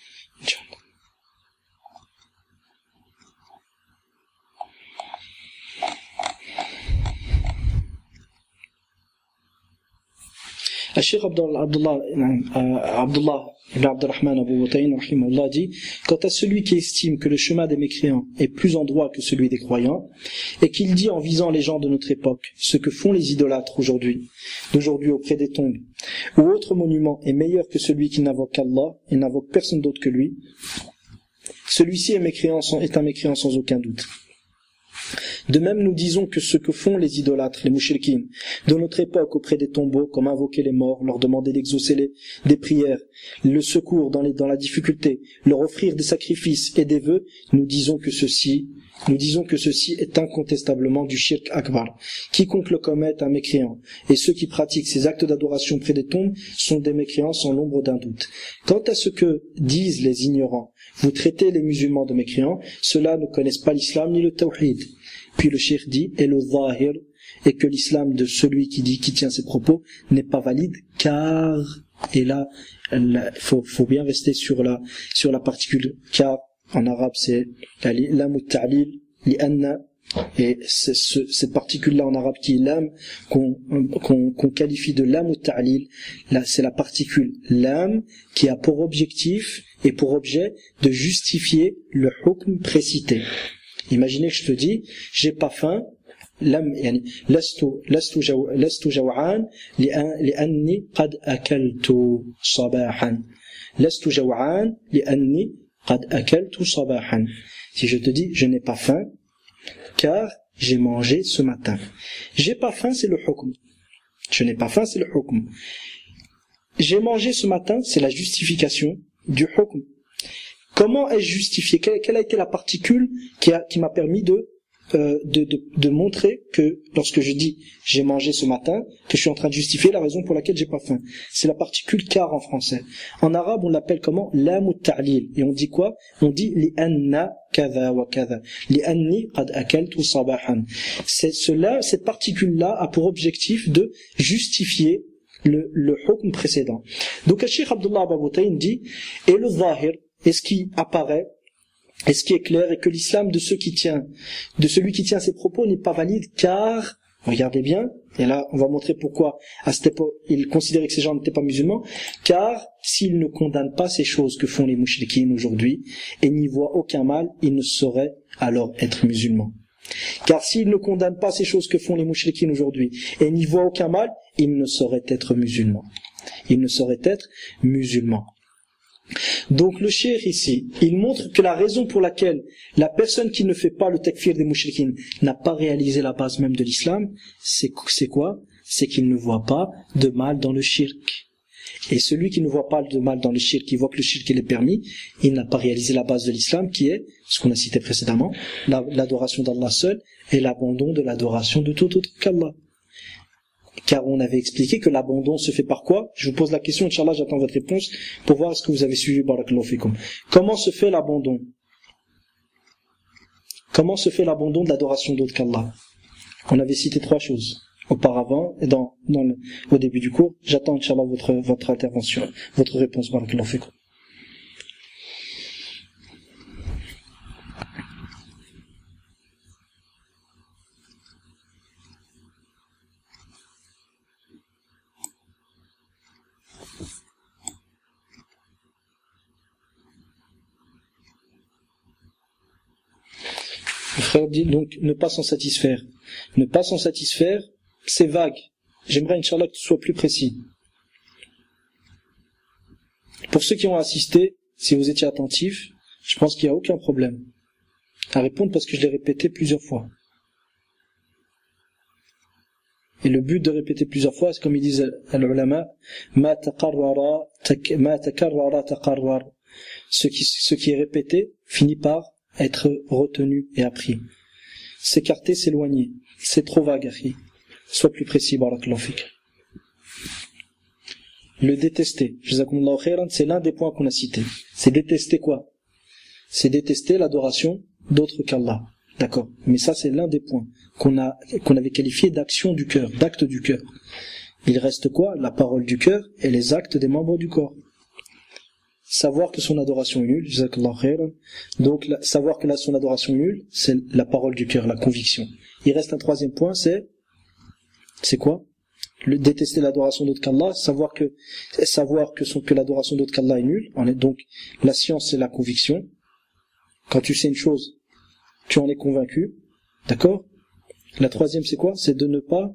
Cheikh Abdullah, Abdullah, Abdullah ibn Abdurrahman Abu Butayn rahimahullah dit: quant à celui qui estime que le chemin des mécréants est plus en droit que celui des croyants, et qu'il dit en visant les gens de notre époque ce que font les idolâtres aujourd'hui, d'aujourd'hui auprès des tombes, ou autre monument est meilleur que celui qui n'invoque Allah et n'invoque personne d'autre que lui, celui-ci est mécréant, est un mécréant sans aucun doute. De même, nous disons que ce que font les idolâtres, les mouchriquines, de notre époque auprès des tombeaux, comme invoquer les morts, leur demander d'exaucer les, des prières, le secours dans, les, dans la difficulté, leur offrir des sacrifices et des vœux, nous disons que ceci, nous disons que ceci est incontestablement du shirk akbar. Quiconque le commet est un mécréant, et ceux qui pratiquent ces actes d'adoration près des tombes sont des mécréants sans l'ombre d'un doute. Quant à ce que disent les ignorants, vous traitez les musulmans de mécréants, ceux-là ne connaissent pas l'islam ni le tawhid. Puis le cheikh dit, et le zahir, et que l'islam de celui qui dit, qui tient ses propos, n'est pas valide, car, et là, il faut, faut bien rester sur la, sur la particule, car, en arabe, c'est l'am ou ta'lil, li'anna, et c'est ce, cette particule-là en arabe qui est l'am, qu'on, qu'on, qu'on qualifie de l'am ou ta'lil, là, c'est la particule l'am, qui a pour objectif, et pour objet, de justifier le hukm précité. Imaginez que je te dis, j'ai pas faim, lam, yani, lastu, lastu jaw, lastu jaw'an, li'anni qad akaltu sabahan. Lastu jaw'an, li'anni qad akaltu sabahan. Si je te dis, je n'ai pas faim, car j'ai mangé ce matin. J'ai pas faim, c'est le hukm. Je n'ai pas faim, c'est le hukm. J'ai mangé ce matin, c'est la justification du hukm. Comment est-ce justifié? Quelle, quelle a été la particule qui, a, qui m'a permis de, euh, de, de, de montrer que lorsque je dis j'ai mangé ce matin, que je suis en train de justifier la raison pour laquelle j'ai pas faim? C'est la particule car en français. En arabe, on l'appelle comment? Lam ou ta'lil. Et on dit quoi? On dit li anna kadha wa kadha. Li anni qad akaltu sabahan. C'est cela, cette particule-là a pour objectif de justifier le, le hukm précédent. Donc, le Cheikh Abdullah Abu Butayn dit, et le zahir, et ce qui apparaît, et ce qui est clair, est que l'islam de ceux qui tient, de celui qui tient ses propos n'est pas valide, car, regardez bien, et là on va montrer pourquoi à cette époque il considérait que ces gens n'étaient pas musulmans, car s'ils ne condamnent pas ces choses que font les mouchriquines aujourd'hui, et n'y voient aucun mal, ils ne sauraient alors être musulmans. Car s'ils ne condamnent pas ces choses que font les mouchriquines aujourd'hui, et n'y voient aucun mal, ils ne sauraient être musulmans. Ils ne sauraient être musulmans. Donc le cheikh ici, il montre que la raison pour laquelle la personne qui ne fait pas le takfir des mouchriquines n'a pas réalisé la base même de l'islam, c'est, c'est quoi? C'est qu'il ne voit pas de mal dans le shirk. Et celui qui ne voit pas de mal dans le shirk, qui voit que le shirk il est permis, il n'a pas réalisé la base de l'islam qui est, ce qu'on a cité précédemment, la, l'adoration d'Allah seul et l'abandon de l'adoration de tout autre qu'Allah. Car on avait expliqué que l'abandon se fait par quoi? Je vous pose la question, Inch'Allah, j'attends votre réponse pour voir ce que vous avez suivi, barakallahu fikum. Comment se fait l'abandon? Comment se fait l'abandon de l'adoration d'autre qu'Allah? On avait cité trois choses auparavant et dans, dans le, au début du cours. J'attends, Inch'Allah, votre, votre intervention, votre réponse, barakallahu fikum. Le frère dit donc ne pas s'en satisfaire. Ne pas s'en satisfaire, c'est vague. J'aimerais, Inch'Allah, que tu sois plus précis. Pour ceux qui ont assisté, si vous étiez attentifs, Je pense qu'il n'y a aucun problème à répondre parce que je l'ai répété plusieurs fois. Et le but de répéter plusieurs fois, c'est comme ils disent al-ulama, ma taqarrara ma takarrara taqarrar. Ce qui, ce qui est répété finit par être retenu et appris. S'écarter, s'éloigner. C'est trop vague, akhi. Sois plus précis, barakallahu fik. Le détester, jazakumullahu khairan, c'est l'un des points qu'on a cités. C'est détester quoi? C'est détester l'adoration d'autres qu'Allah. D'accord. Mais ça, c'est l'un des points qu'on a, qu'on avait qualifié d'action du cœur, d'acte du cœur. Il reste quoi? La parole du cœur et les actes des membres du corps. Savoir que son adoration est nulle, jazakallahu khairan. Donc, la, savoir que là, son adoration est nulle, c'est la parole du cœur, la conviction. Il reste un troisième point, c'est, c'est quoi? Le détester l'adoration d'autre qu'Allah, savoir que, savoir que son, que l'adoration d'autre qu'Allah est nulle. On est donc, la science, c'est la conviction. Quand tu sais une chose, tu en es convaincu, d'accord? La troisième, c'est quoi? C'est de ne pas,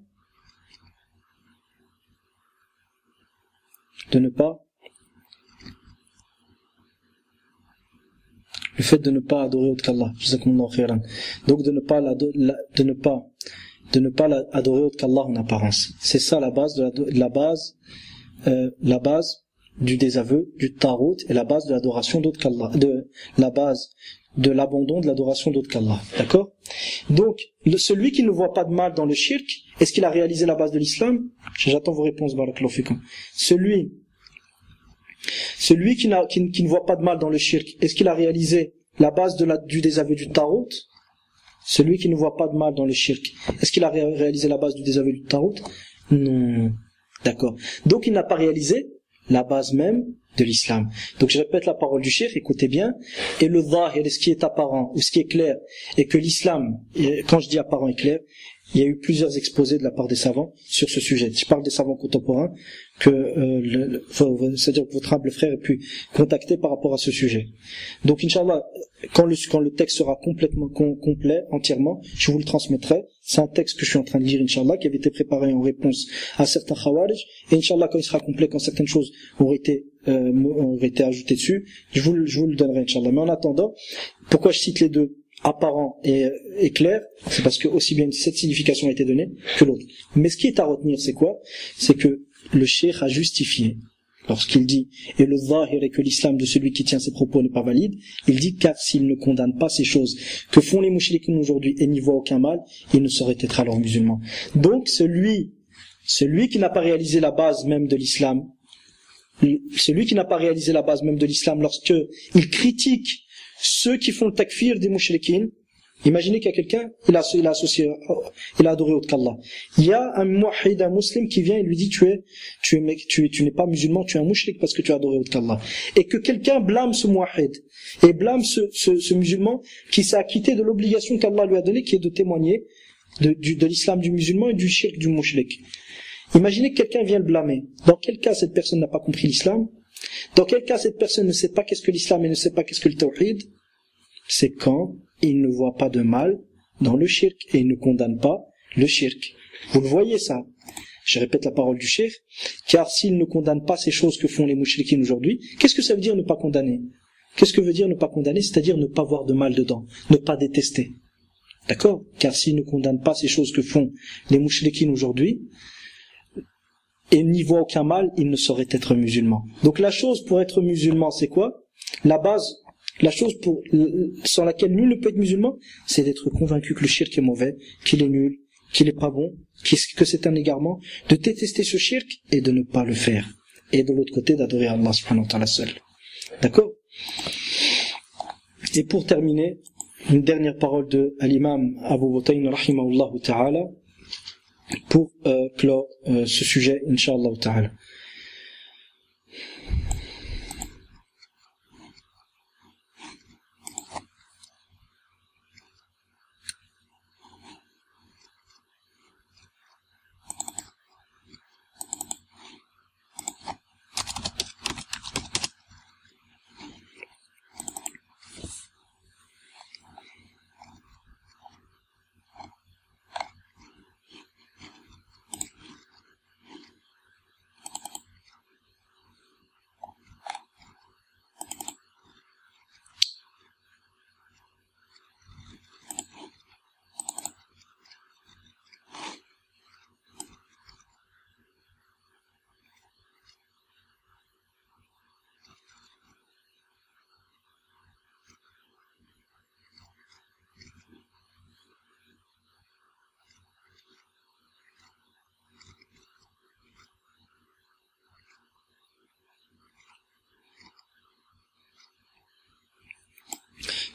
de ne pas, le fait de ne pas adorer autre qu'Allah, donc de ne pas, de ne pas, de ne pas adorer autre qu'Allah en apparence. C'est ça la base de la, de la base, euh, la base du désaveu, du tarot, et la base de l'adoration d'autre qu'Allah, de la base de l'abandon de l'adoration d'autre qu'Allah. D'accord? Donc, le, celui qui ne voit pas de mal dans le shirk, est-ce qu'il a réalisé la base de l'islam? J'attends vos réponses, barakallahu fikum. Celui, celui qui, n'a, qui, qui ne voit pas de mal dans le shirk, est-ce qu'il a réalisé la base de la, du désaveu du tarot? Celui qui ne voit pas de mal dans le shirk, est-ce qu'il a ré, réalisé la base du désaveu du tarot? Non. D'accord. Donc, il n'a pas réalisé la base même de l'islam. Donc je répète la parole du cheikh, écoutez bien, et le zahir, ce qui est apparent, ou ce qui est clair, et que l'islam, quand je dis apparent et clair, il y a eu plusieurs exposés de la part des savants sur ce sujet. Je parle des savants contemporains, que euh, le, le, c'est-à-dire que votre humble frère ait pu contacter par rapport à ce sujet. Donc Inch'Allah, quand le, quand le texte sera complètement com, complet, entièrement, je vous le transmettrai. C'est un texte que je suis en train de lire, Inch'Allah, qui avait été préparé en réponse à certains khawarij, et Inch'Allah, quand il sera complet, quand certaines choses auraient été euh, auraient été ajoutées dessus, je vous, je vous le donnerai, Inch'Allah. Mais en attendant, pourquoi je cite les deux, apparent et, et clair, c'est parce que aussi bien cette signification a été donnée que l'autre. Mais ce qui est à retenir, c'est quoi? C'est que le cheikh a justifié, lorsqu'il dit, et le zahir est que l'islam de celui qui tient ses propos n'est pas valide, il dit, car s'il ne condamne pas ces choses que font les mouchriquins aujourd'hui et n'y voit aucun mal, il ne saurait être alors musulman. Donc celui, celui qui n'a pas réalisé la base même de l'islam, celui qui n'a pas réalisé la base même de l'islam lorsque il critique ceux qui font le takfir des mouchriquins, imaginez qu'il y a quelqu'un, il a, il a associé, il a adoré autre qu'Allah. Il y a un muwahhid, un musulman qui vient et lui dit tu es, tu es, tu es, tu n'es pas musulman, tu es un mouchrik parce que tu as adoré autre qu'Allah. Et que quelqu'un blâme ce muwahhid et blâme ce, ce, ce musulman qui s'est acquitté de l'obligation qu'Allah lui a donnée, qui est de témoigner de, du, de l'islam du musulman et du shirk du mouchrik. Imaginez que quelqu'un vient le blâmer. Dans quel cas cette personne n'a pas compris l'islam? Dans quel cas cette personne ne sait pas qu'est-ce que l'islam et ne sait pas qu'est-ce que le tawhid? C'est quand il ne voit pas de mal dans le shirk et il ne condamne pas le shirk. Vous le voyez ça? Je répète la parole du cheikh, car s'il ne condamne pas ces choses que font les mouchriquins aujourd'hui, qu'est-ce que ça veut dire ne pas condamner? Qu'est-ce que veut dire ne pas condamner? C'est-à-dire ne pas voir de mal dedans, ne pas détester. D'accord? Car s'il ne condamne pas ces choses que font les mouchriquins aujourd'hui, et n'y voit aucun mal, il ne saurait être musulman. Donc la chose pour être musulman, c'est quoi? La base, la chose pour, sans laquelle nul ne peut être musulman, c'est d'être convaincu que le shirk est mauvais, qu'il est nul, qu'il est pas bon, que c'est un égarement, de détester ce shirk et de ne pas le faire. Et de l'autre côté, d'adorer Allah subhanahu wa ta'ala seul. D'accord? Et pour terminer, une dernière parole de l'imam Abu Butayn rahimahullah ta'ala, pour euh, clore euh, ce sujet, Inch'Allah ta'ala.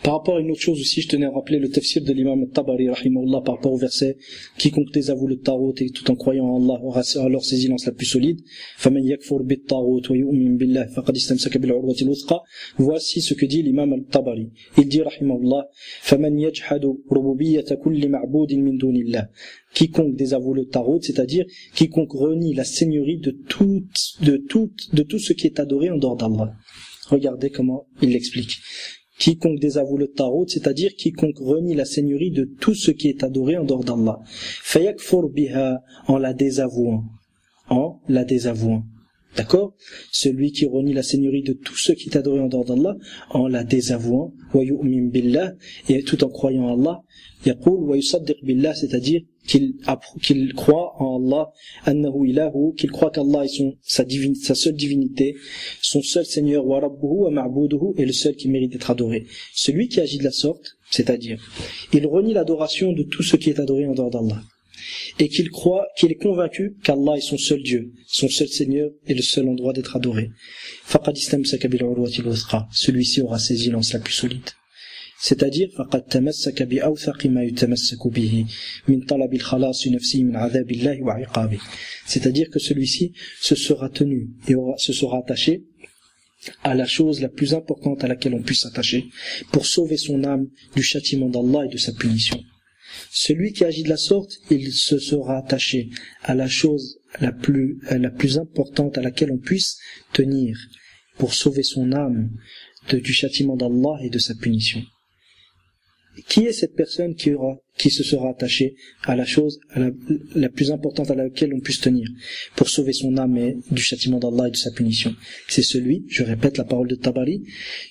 Par rapport à une autre chose aussi, je tenais à rappeler le tafsir de l'imam al-Tabari, rahimahullah, par rapport au verset « Quiconque désavoue le tarot et tout en croyant en Allah aura alors ses silence la plus solide. » فَمَنْ يَكْفُرْ بِالطَّاغُوتِ وَيُؤْمِنْ بِاللَّهِ فَقَدِ اسْتَمْسَكَ بِالْعُرْوَةِ الْوُثْقَى. Voici ce que dit l'imam al-Tabari. Il dit, rahimahullah, فَمَنْ يَجْحَدُ رُبُوبِيَّةَ كُلِّ مَعْبُودٍ مِنْ دُونِ اللَّهِ. Quiconque désavoue le tarot, c'est-à-dire quiconque renie la seigneurie de tout, de tout, de tout ce qui est adoré en dehors d'Allah. Regardez comment il l'explique. Quiconque désavoue le tarot, c'est-à-dire quiconque renie la seigneurie de tout ce qui est adoré en dehors d'Allah. Fayakfur biha, en la désavouant. En la désavouant. D'accord? Celui qui renie la seigneurie de tout ce qui est adoré en dehors d'Allah, en la désavouant. Wa yu'min billah, et tout en croyant en Allah. Yaqul wa yusaddiq billah, c'est-à-dire qu'il, qu'il croit en Allah, annahu ilahu, qu'il croit qu'Allah est son, sa, divine, sa seule divinité, son seul Seigneur, wa rabbuhu wa ma'buduhu, est le seul qui mérite d'être adoré. Celui qui agit de la sorte, c'est-à-dire, il renie l'adoration de tout ce qui est adoré en dehors d'Allah, et qu'il croit, qu'il est convaincu qu'Allah est son seul Dieu, son seul Seigneur et le seul endroit d'être adoré. Faqad istamsaka bil urwati al-wuthqa, celui-ci aura saisi l'anse la plus solide. C'est-à-dire فقد تمسك بأوثق ما يتمسك به من طلب الخلاص نفسه من عذاب الله وعقابه. C'est-à-dire que celui-ci se sera tenu et aura, se sera attaché à la chose la plus importante à laquelle on puisse s'attacher pour sauver son âme du châtiment d'Allah et de sa punition. Celui qui agit de la sorte, il se sera attaché à la chose la plus, la plus importante à laquelle on puisse tenir pour sauver son âme de, du châtiment d'Allah et de sa punition. Qui est cette personne qui aura, qui se sera attachée à la chose à la, la plus importante à laquelle on puisse tenir pour sauver son âme et du châtiment d'Allah et de sa punition? C'est celui, je répète la parole de Tabari,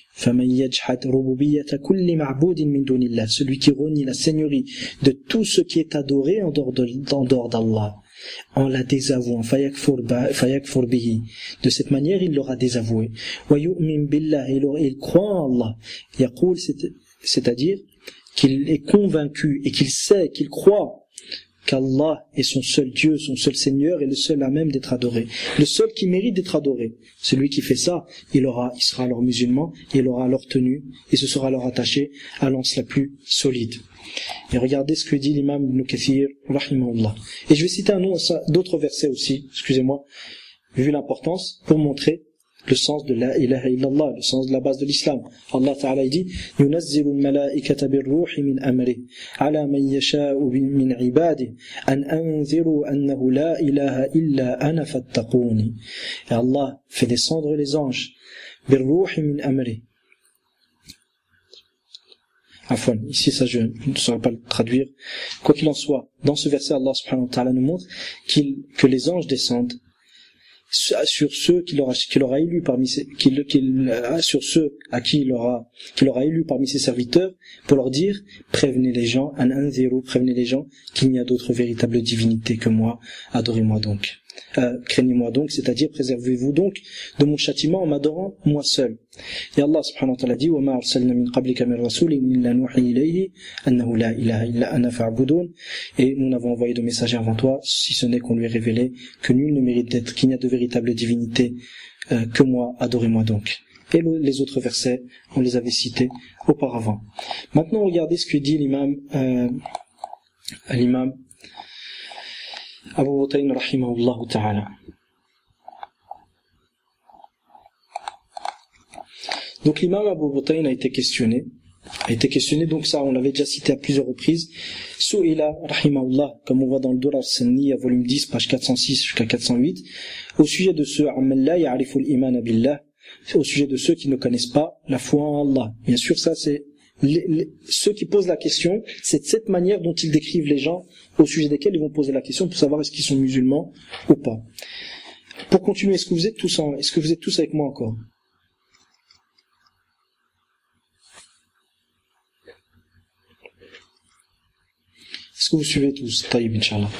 celui qui renie la seigneurie de tout ce qui est adoré en dehors, de, en dehors d'Allah, en la désavouant. De cette manière, il l'aura désavoué. Il croit en Allah. C'est-à-dire qu'il est convaincu et qu'il sait, qu'il croit qu'Allah est son seul Dieu, son seul Seigneur et le seul à même d'être adoré. Le seul qui mérite d'être adoré. Celui qui fait ça, il aura, il sera alors musulman, et il aura alors tenu, et se sera alors attaché à l'anse la plus solide. Et regardez ce que dit l'imam Ibn Kathir, rahimahullah. Et je vais citer un nom, d'autres versets aussi, excusez-moi, vu l'importance, pour montrer le sens de la ilaha illallah, le sens de la base de l'islam. Allah Ta'ala dit يُنَزِّلُ الْمَلَائِكَةَ بِالرُّوحِ مِنْ أَمْرِهِ عَلَى مَنْ يَشَاءُ مِنْ عِبَادِهِ أَنْ أَنذِرُوا أَنَّهُ لَا إِلَهَ إِلَّا أَنَا فَاتَّقُونِ. Et Allah fait descendre les anges بِالرُّوحِ مِنْ أَمْرِهِ. Afwan, ici ça je ne saurais pas le traduire. Quoi qu'il en soit, dans ce verset Allah subhanahu wa ta'ala nous montre qu'il, que les anges descendent sur ceux qu'il aura, qu'il aura élu parmi ses, qu'il, qu'il, sur ceux à qui il aura, qu'il aura élu parmi ses serviteurs, pour leur dire, prévenez les gens, an anziru, prévenez les gens, qu'il n'y a d'autre véritable divinité que moi, adorez-moi donc. Euh, craignez-moi donc, c'est-à-dire préservez-vous donc de mon châtiment en m'adorant moi seul. Et Allah subhanahu wa ta'ala dit وَمَا أَرْسَلْنَا مِنْ قَبْلِكَ مِنْ رَسُولٍ إِلَّا نُوحِي إِلَيْهِ أَنَّهُ لَا إِلَهَ إِلَّا أَنَا فَاعْبُدُونِ. Et nous n'avons envoyé de messagers avant toi, si ce n'est qu'on lui ait révélé que nul ne mérite d'être, qu'il n'y a de véritable divinité euh, que moi, adorez-moi donc. Et le, les autres versets, on les avait cités auparavant. Maintenant, regardez ce que dit l'imam euh, l'imam Abu Butayn rahimahullah ta'ala. Donc l'imam Abu Butayn a été questionné, a été questionné, donc ça on l'avait déjà cité à plusieurs reprises. Su'ila rahimahullah, comme on voit dans le Durar Sanni, à volume dix, page quatre cent six jusqu'à quatre cent huit, au sujet de ceux amman la ya'rifu al-iman billah, au sujet de ceux qui ne connaissent pas la foi en Allah. Bien sûr, ça c'est Les, les, ceux qui posent la question, c'est de cette manière dont ils décrivent les gens au sujet desquels ils vont poser la question pour savoir est-ce qu'ils sont musulmans ou pas. Pour continuer, est-ce que vous êtes tous en, est-ce que vous êtes tous avec moi encore? Est-ce que vous suivez tous? Taïb, Inch'Allah.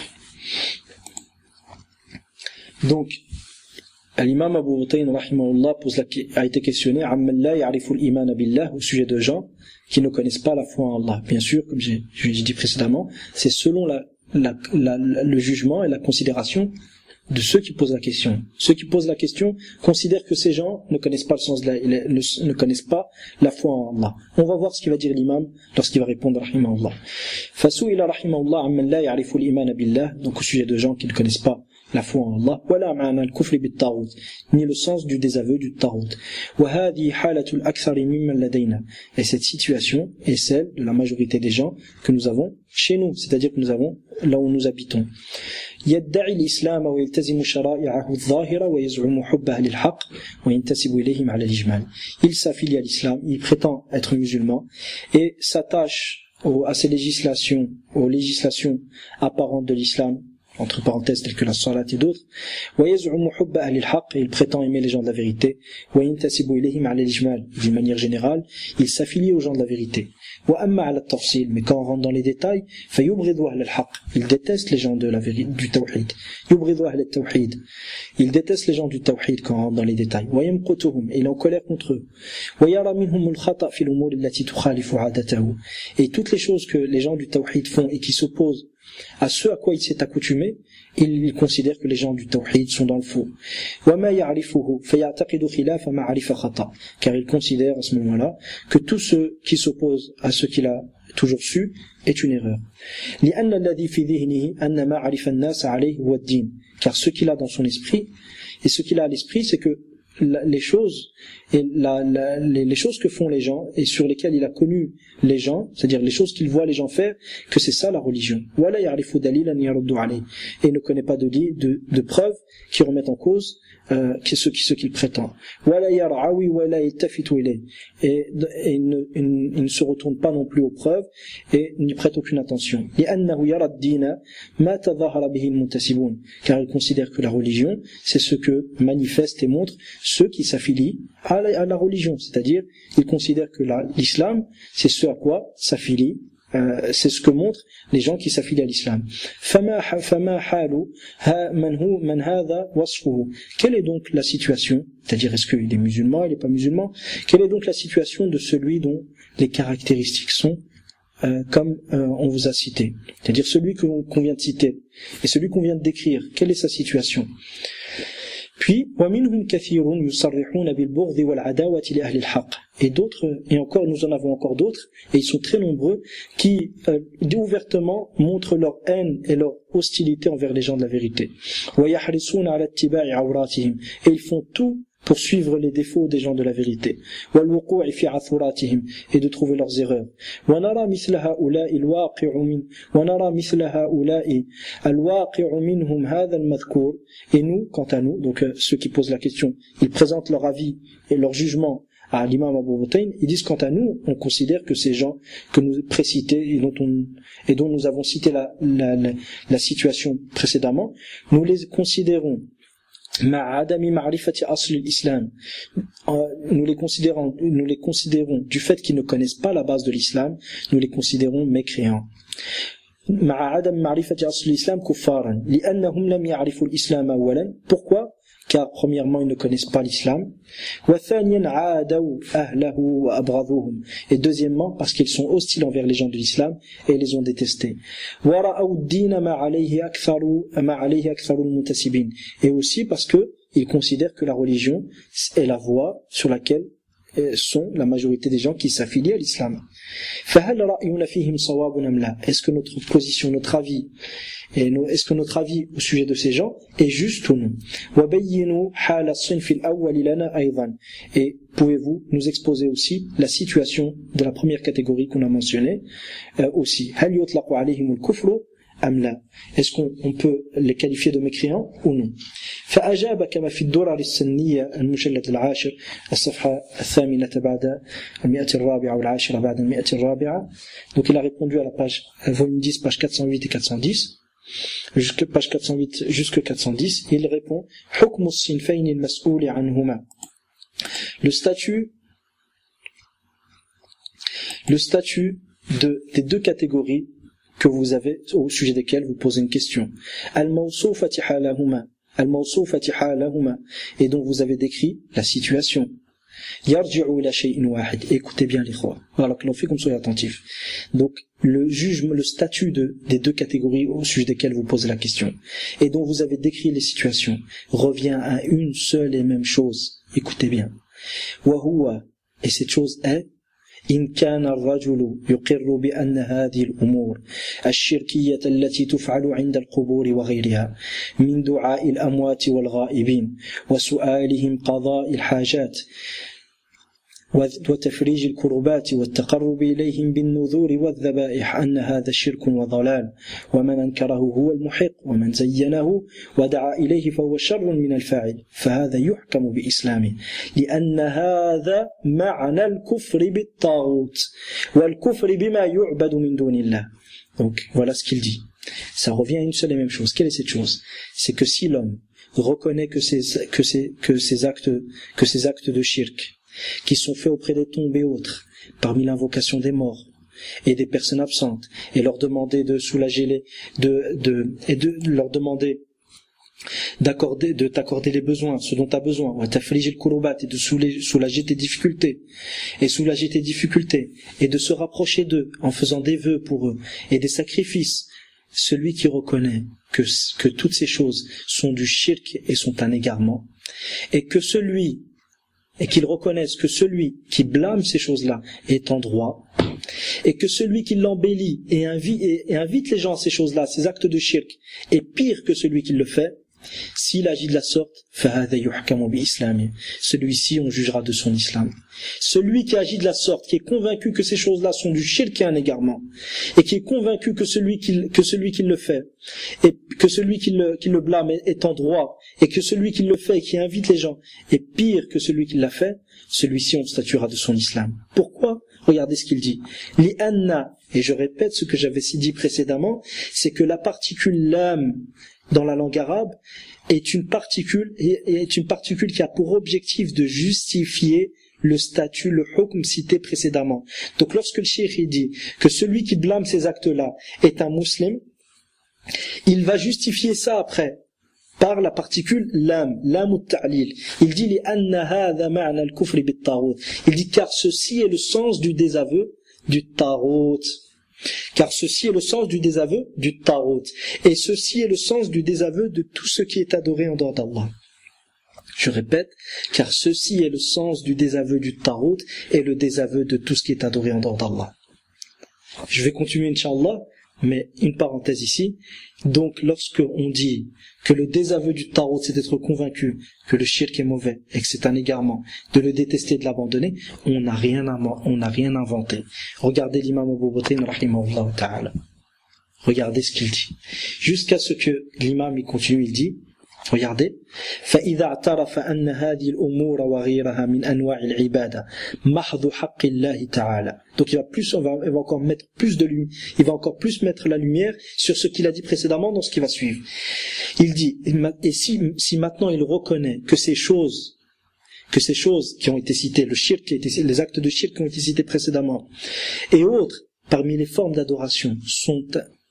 Donc, l'imam Abu Butayn rahimahullah pose la, a été questionné amman la ya'rifu al-iman billah, au sujet de gens qui ne connaissent pas la foi en Allah. Bien sûr, comme j'ai, j'ai dit précédemment, c'est selon la, la, la, le jugement et la considération de ceux qui posent la question. Ceux qui posent la question considèrent que ces gens ne connaissent pas le sens de la, ne, ne connaissent pas la foi en Allah. On va voir ce qu'il va dire l'imam lorsqu'il va répondre rahimahullah. Fasu'ila rahimahullah amman la ya'rifu al-iman billah, donc au sujet de gens qui ne connaissent pas la foi en Allah, wala ma'ana al-kufri bit-taghut, ni le sens du désaveu du taghut. Wa hadhihi halatu al-akthari mimman ladayna. Et cette situation est celle de la majorité des gens que nous avons chez nous, c'est-à-dire que nous avons là où nous habitons. يدعي الإسلام ويلتزم شرائعه الظاهرة ويزعم حبه للحق وينتسب إليهم على الإجمال. Il s'affilie à l'islam, il prétend être musulman et s'attache aux, à ces législations, aux législations apparentes de l'islam, entre parenthèses telles que la salat et d'autres, ويزعم حب أهل الحق, et il prétend aimer les gens de la vérité, وينتسب إليهم على الإجمال, d'une manière générale, il s'affilie aux gens de la vérité. وأما على التفصيل, mais quand on rentre dans les détails, فيبغض أهل الحق, il déteste les gens de la vérité, du tawhid. يبغض أهل التوحيد, il déteste les gens du tawhid quand on rentre dans les détails. ويمقتهم, il est en colère contre eux. ويرى منهم الخطأ في الأمور التي تخالف عادته, et toutes les choses que les gens du tawhid font et qui s'opposent à ce à quoi il s'est accoutumé, il, il considère que les gens du tawhid sont dans le faux. Car il considère à ce moment-là que tout ce qui s'oppose à ce qu'il a toujours su est une erreur. Car ce qu'il a dans son esprit, et ce qu'il a à l'esprit, c'est que les choses et la, la, les, les choses que font les gens et sur lesquelles il a connu les gens, c'est-à-dire les choses qu'il voit les gens faire, que c'est ça la religion. Et il ne connaît pas de, de, de preuves qui remettent en cause euh, ce, ce qu'il prétend. Et, et il, ne, il, il ne se retourne pas non plus aux preuves et n'y prête aucune attention. Car il considère que la religion, c'est ce que manifeste et montre ceux qui s'affilient à la, à la religion, c'est-à-dire il considère que la, l'islam, c'est ce à quoi s'affilie, euh, c'est ce que montrent les gens qui s'affilient à l'islam. Quelle est donc la situation, c'est-à-dire est-ce qu'il est musulman, il n'est pas musulman, quelle est donc la situation de celui dont les caractéristiques sont Euh, comme euh, on vous a cité, c'est-à-dire celui qu'on, qu'on vient de citer et celui qu'on vient de décrire, quelle est sa situation? Puis, et d'autres, et encore nous en avons encore d'autres, et ils sont très nombreux, qui euh, ouvertement montrent leur haine et leur hostilité envers les gens de la vérité. Et ils font tout pour suivre les défauts des gens de la vérité, et de trouver leurs erreurs. Et nous, quant à nous, donc euh, ceux qui posent la question, ils présentent leur avis et leur jugement à l'imam Abu Butayn, ils disent quant à nous, on considère que ces gens que nous précités et dont, on, et dont nous avons cité la, la, la, la situation précédemment, nous les considérons nous les considérons, nous les considérons du fait qu'ils ne connaissent pas la base de l'islam, nous les considérons mécréants. Pourquoi? Car premièrement ils ne connaissent pas l'islam, et deuxièmement parce qu'ils sont hostiles envers les gens de l'islam et ils les ont détestés, et aussi parce que ils considèrent que la religion est la voie sur laquelle sont la majorité des gens qui s'affilient à l'islam. Est-ce que notre position, notre avis, et est-ce que notre avis au sujet de ces gens est juste ou non? Et pouvez-vous nous exposer aussi la situation de la première catégorie qu'on a mentionnée euh, aussi? Est-ce qu'on on peut les qualifier de mécréants ou non? فأجاب كما في الدرر السنية المجلد العاشر الصفحة الثامنة بعد المئة الرابعة والعاشرة بعد المئة الرابعة. Donc il a répondu à la page volume dix, page quatre cent huit et quatre cent dix, jusque page quatre cent huit jusque quatre cent dix. Il répond حكم الصنفين المسؤول عنهما. Le statut le statut de des deux catégories que vous avez, au sujet desquelles vous posez une question. Al-mawsoufati halahuma. Al-mawsoufati halahuma. Et donc vous avez décrit la situation. Yarji'u ila shay'in wahid. Écoutez bien les khois. Alors que l'on fait comme soyez attentifs. Donc, le jugement, le statut de, des deux catégories au sujet desquelles vous posez la question, et dont vous avez décrit les situations, revient à une seule et même chose. Écoutez bien. Wa huwa, et cette chose est, إن كان الرجل يقر بأن هذه الأمور الشركية التي تفعل عند القبور وغيرها من دعاء الأموات والغائبين وسؤالهم قضاء الحاجات وتفريج الكربات والتقرب إليهم بالنذور والذبائح أن هذا شرك وضلال ومن أنكره هو المحق ومن زينه ودعا إليه فهو شر من الفاعل فهذا يحكم بإسلامه لأن هذا معنى الكفر بالطاغوت والكفر بما يعبد من دون الله. Donc voilà ce qu'il dit. Ça revient à une seule et même chose. Quelle est cette chose? C'est que si l'homme reconnaît que ces, que ces, que ces actes, que ces actes de shirk qui sont faits auprès des tombes et autres, parmi l'invocation des morts et des personnes absentes, et leur demander de soulager les, de, de, et de leur demander d'accorder, de t'accorder les besoins, ce dont tu as besoin, ou t'affliger le kurubat, et de soulager, soulager tes difficultés, et soulager tes difficultés, et de se rapprocher d'eux en faisant des vœux pour eux, et des sacrifices. Celui qui reconnaît que, que toutes ces choses sont du shirk et sont un égarement, et que celui et qu'il reconnaisse que celui qui blâme ces choses-là est en droit, et que celui qui l'embellit et invite, et, et invite les gens à ces choses-là, ces actes de shirk, est pire que celui qui le fait, s'il agit de la sorte, celui-ci on jugera de son islam. Celui qui agit de la sorte, qui est convaincu que ces choses-là sont du shirk et un égarement, et qui est convaincu que celui qui, que celui qui le fait, et que celui qui le, qui le blâme est, est en droit, et que celui qui le fait et qui invite les gens est pire que celui qui l'a fait, celui-ci on statuera de son islam. Pourquoi? Regardez ce qu'il dit. Li anna, et je répète ce que j'avais dit précédemment, c'est que la particule lam dans la langue arabe est une particule est une particule qui a pour objectif de justifier le statut, le hukm cité précédemment. Donc lorsque le cheikh dit que celui qui blâme ces actes-là est un musulman, il va justifier ça après par la particule lam, lam ut-ta'lil. Il dit li anna hadha ma'na al-kufr bit-taghut. Il dit car ceci est le sens du désaveu du taghut. Car ceci est le sens du désaveu du taghut. Et ceci est le sens du désaveu de tout ce qui est adoré en dehors d'Allah. Je répète, car ceci est le sens du désaveu du taghut et le désaveu de tout ce qui est adoré en dehors d'Allah. Je vais continuer, Inch'Allah, mais une parenthèse ici. Donc, lorsque on dit que le désaveu du taghut, c'est d'être convaincu que le shirk est mauvais et que c'est un égarement, de le détester, de l'abandonner, on n'a rien, on n'a rien inventé. Regardez l'imam Abu Batin, rahimahullah ta'ala. Regardez ce qu'il dit. Jusqu'à ce que l'imam, il continue, il dit, regardez, فإذا اعترف أن هذه الأمور وغيرها من أنواع العبادة محض حق الله تعالى. Donc il va plus, on va, il va encore mettre plus de lumière, il va encore plus mettre la lumière sur ce qu'il a dit précédemment dans ce qui va suivre. Il dit, et si, si maintenant il reconnaît que ces choses, que ces choses qui ont été citées, le shirk qui a été, les actes de shirk qui ont été cités précédemment, et autres, parmi les formes d'adoration, sont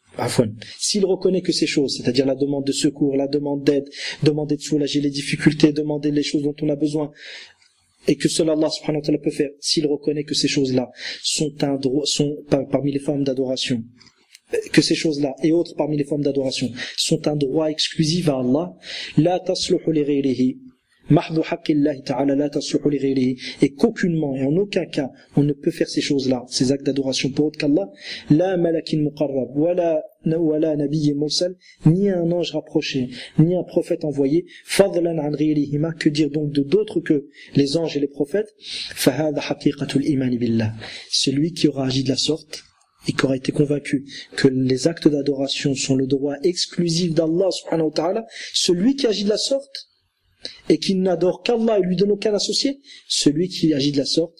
s'il reconnaît que ces choses, c'est-à-dire la demande de secours, la demande d'aide, demander de soulager les difficultés, demander les choses dont on a besoin, et que seul Allah subhanahu wa ta'ala peut faire, s'il reconnaît que ces choses-là sont, un droit, sont par, parmi les formes d'adoration, que ces choses-là et autres parmi les formes d'adoration sont un droit exclusif à Allah, la tasluhu li ghayrihi, mahdu haqqillahi ta'ala la tasluhu li ghayrihi, et qu'aucunement et en aucun cas on ne peut faire ces choses-là, ces actes d'adoration pour autre qu'Allah, la malakin muqarrab, wala wala nabiyyin mursal, ni un ange rapproché, ni un prophète envoyé, fadlan an ghayrihima, que dire donc de d'autres que les anges et les prophètes, fa hadha haqiqatul iman billah, celui qui aura agi de la sorte et qui aura été convaincu que les actes d'adoration sont le droit exclusif d'Allah subhanahu wa ta'ala, celui qui agit de la sorte et qui n'adore qu'Allah et lui donne aucun associé, celui qui agit de la sorte,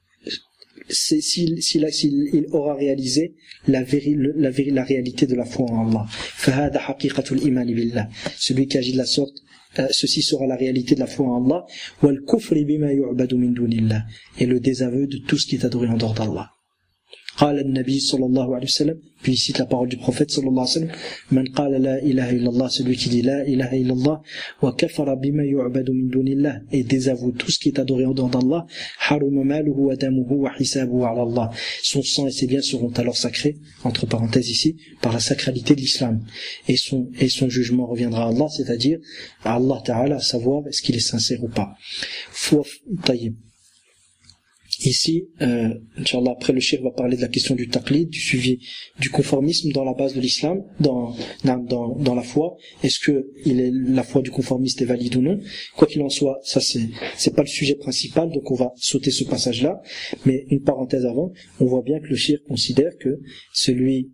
c'est, s'il, s'il, s'il il aura réalisé la, véri, la, véri, la réalité de la foi en Allah. فَهَذَا حَقِيقَةُ الْإِيمَانِ بِاللَّهِ. Celui qui agit de la sorte, euh, ceci sera la réalité de la foi en Allah. وَالْكُفْرِ بِمَا يُعْبَدُ مِن دُونِ اللَّهِ. Et le désaveu de tout ce qui est adoré en dehors d'Allah. قال النبي صلى الله عليه وسلم, puis il cite la parole du prophète صلى الله عليه وسلم, من قال لا إله إلا الله, celui qui dit la ilaha illallah, وكفر بما يعبد من دون الله, et désavoue tout ce qui est adoré en dehors d'Allah, حرم ماله ودمه وحسابه على الله, son sang et ses biens seront alors sacrés, entre parenthèses ici, par la sacralité de l'islam, et son, et son jugement reviendra à Allah, c'est-à-dire à Allah Ta'ala, à savoir est-ce qu'il est sincère ou pas. Faut, taïb. Ici, euh, Inch'Allah, après le cheikh va parler de la question du taqlid, du suivi, du conformisme dans la base de l'islam, dans, dans, dans la foi. Est-ce que il est, la foi du conformiste est valide ou non? Quoi qu'il en soit, ça c'est, c'est pas le sujet principal, donc on va sauter ce passage-là. Mais une parenthèse avant, on voit bien que le cheikh considère que celui,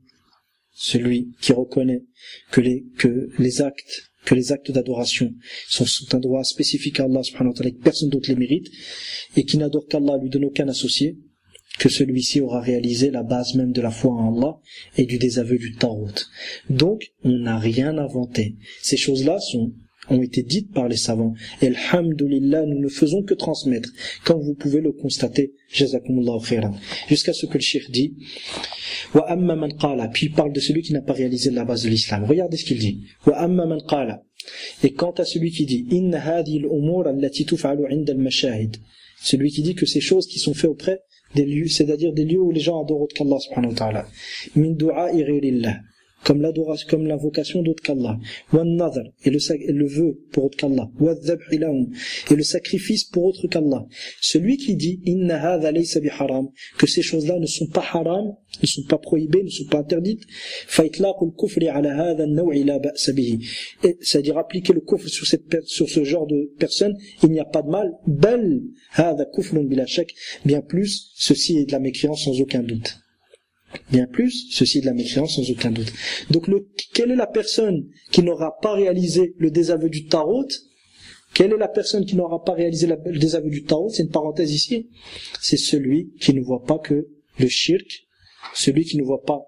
celui qui reconnaît que les, que les actes que les actes d'adoration sont, sont un droit spécifique à Allah subhanahu wa ta'ala, que personne d'autre les mérite, et qui n'adore qu'Allah, lui donne aucun associé, que celui-ci aura réalisé la base même de la foi en Allah et du désaveu du Tarot. Donc, on n'a rien inventé. Ces choses-là sont, ont été dites par les savants. Et alhamdulillah, nous ne faisons que transmettre, comme vous pouvez le constater, jazakumullahu khairan. Jusqu'à ce que le cheikh dit, wa amma man qala, puis il parle de celui qui n'a pas réalisé la base de l'islam. Regardez ce qu'il dit. Wa amma man qala, et quant à celui qui dit, inna hadhihi al-umur allati tuf'alu 'inda al-mashahid, celui qui dit que ces choses qui sont faites auprès des lieux, c'est-à-dire des lieux où les gens adorent qu'Allah subhanahu wa ta'ala, min du'a'i ghayrillah, comme l'adoration, comme l'invocation d'autre qu'Allah, wa an-nadhr, et le, et le vœu pour autre qu'Allah, wa adh-dhabh lahum, et le sacrifice pour autre qu'Allah. Celui qui dit inna hadha laysa bi haram, que ces choses-là ne sont pas haram, ne sont pas prohibées, ne sont pas interdites, fa itlaqu al-kufri ala hadha an-naw'i la ba'sa bihi, c'est-à-dire appliquer le kufr sur cette sur ce genre de personnes, il n'y a pas de mal, bal hadha kufrun bila shak, bien plus ceci est de la mécréance sans aucun doute. Bien plus, ceci est de la mécréance sans aucun doute. Donc, le, quelle est la personne qui n'aura pas réalisé le désaveu du Tarot? Quelle est la personne qui n'aura pas réalisé la, le désaveu du Tarot? C'est une parenthèse ici. C'est celui qui ne voit pas que le shirk, celui qui ne voit pas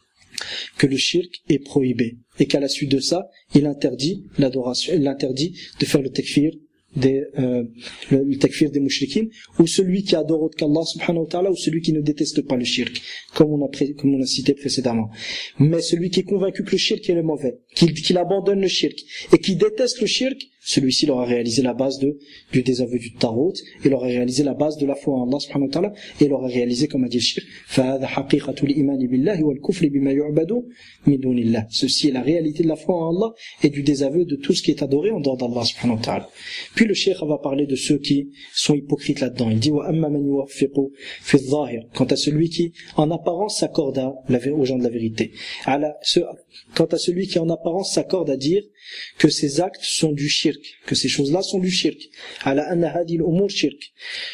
que le shirk est prohibé. Et qu'à la suite de ça, il interdit l'adoration, il interdit de faire le takfir des, euh, le, le takfir des mouchriquines, ou celui qui adore autre qu'Allah subhanahu wa ta'ala, ou celui qui ne déteste pas le shirk, comme on a, pré, comme on a cité précédemment. Mais celui qui est convaincu que le shirk est le mauvais, qu'il, qu'il abandonne le shirk, et qui déteste le shirk, celui-ci il aura réalisé la base de, du désaveu du Tarot, il aura réalisé la base de la foi en Allah subhanahu wa ta'ala, et il aura réalisé, comme a dit le shirk, فَهَذَا حَقِيقَةُ الْإِيمَانِ بِاللَّهِ وَالْكُفْرِ بِمَا يُعْبَدُ مِن دُونِ اللَّهِ. Ceci est la réalité de la foi en Allah, et du désaveu de tout ce qui est adoré en dehors d'Allah subhanahu wa ta'ala. Puis le cheikh va parler de ceux qui sont hypocrites là-dedans. Il dit وَأَمَّا مَنْ يُوَفِّقُ فِي الظَّاهِرِ, quant à celui qui en apparence s'accorde à la, aux gens de la vérité. À la, ce, quant à celui qui en apparence s'accorde à dire que ces actes sont du shirk, que ces choses-là sont du shirk. Ala anna hadi al-umur shirk.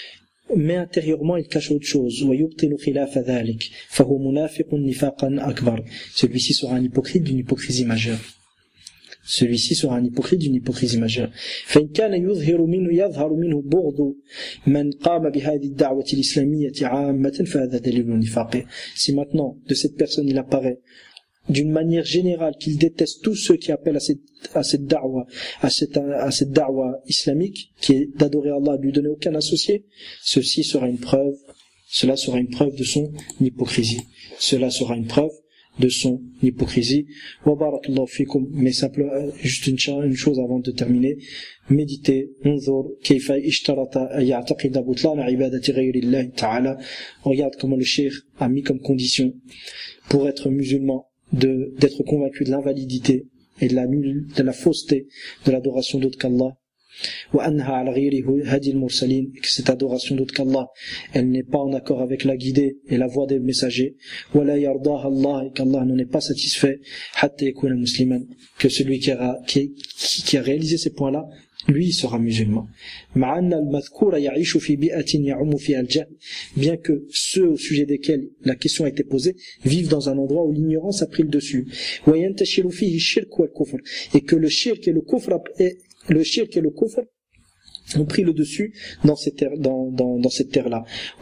Mais intérieurement il cache autre chose. وَيُبْطِنُ خِلَافَ ذَلِكَ فَهُوَ مُنَافِقٌ نِفَاقًا أَكْبَرَ. Celui-ci sera un hypocrite d'une hypocrisie majeure. Celui-ci sera un hypocrite d'une hypocrisie majeure. فإن كان يظهر منه يظهر منه بغض من قام بهذه الدعوة الإسلامية عامة فهذا دليل النفاق. Si maintenant de cette personne il apparaît d'une manière générale qu'il déteste tous ceux qui appellent à cette à cette da'wa, à cette à cette da'wa islamique qui est d'adorer Allah, de lui donner aucun associé, ceci sera une preuve, cela sera une preuve de son hypocrisie. Cela sera une preuve de son hypocrisie. Wa barakallahu fikum. Mais simplement, juste une, une chose avant de terminer. Méditez. Unzur kayfa ishtarata an ya'taqida butlana ibadati ghayri Allah ta'ala. Regarde comment le cheikh a mis comme condition pour être musulman de d'être convaincu de l'invalidité et de la nulle, de la fausseté de l'adoration d'autre qu'Allah. وأنها على غيره هدي المرسلين, que cette adoration d'autre qu'Allah elle n'est pas en accord avec la guidée et la voie des messagers. ولا يرضاها الله, et qu'Allah n'en est pas satisfait. حتى يكون مسلما, que celui qui a, qui, qui a réalisé ces points-là, lui sera musulman. مع أن المذكور يعيش في بيئة يعم فيها الجهل, bien que ceux au sujet desquels la question a été posée vivent dans un endroit où l'ignorance a pris le dessus. وينتشر فيه الشرك والكفر, et que le shirk et le kufr est le shirk et le kufr ont pris le dessus dans cette terre, dans, dans, dans cette terre-là.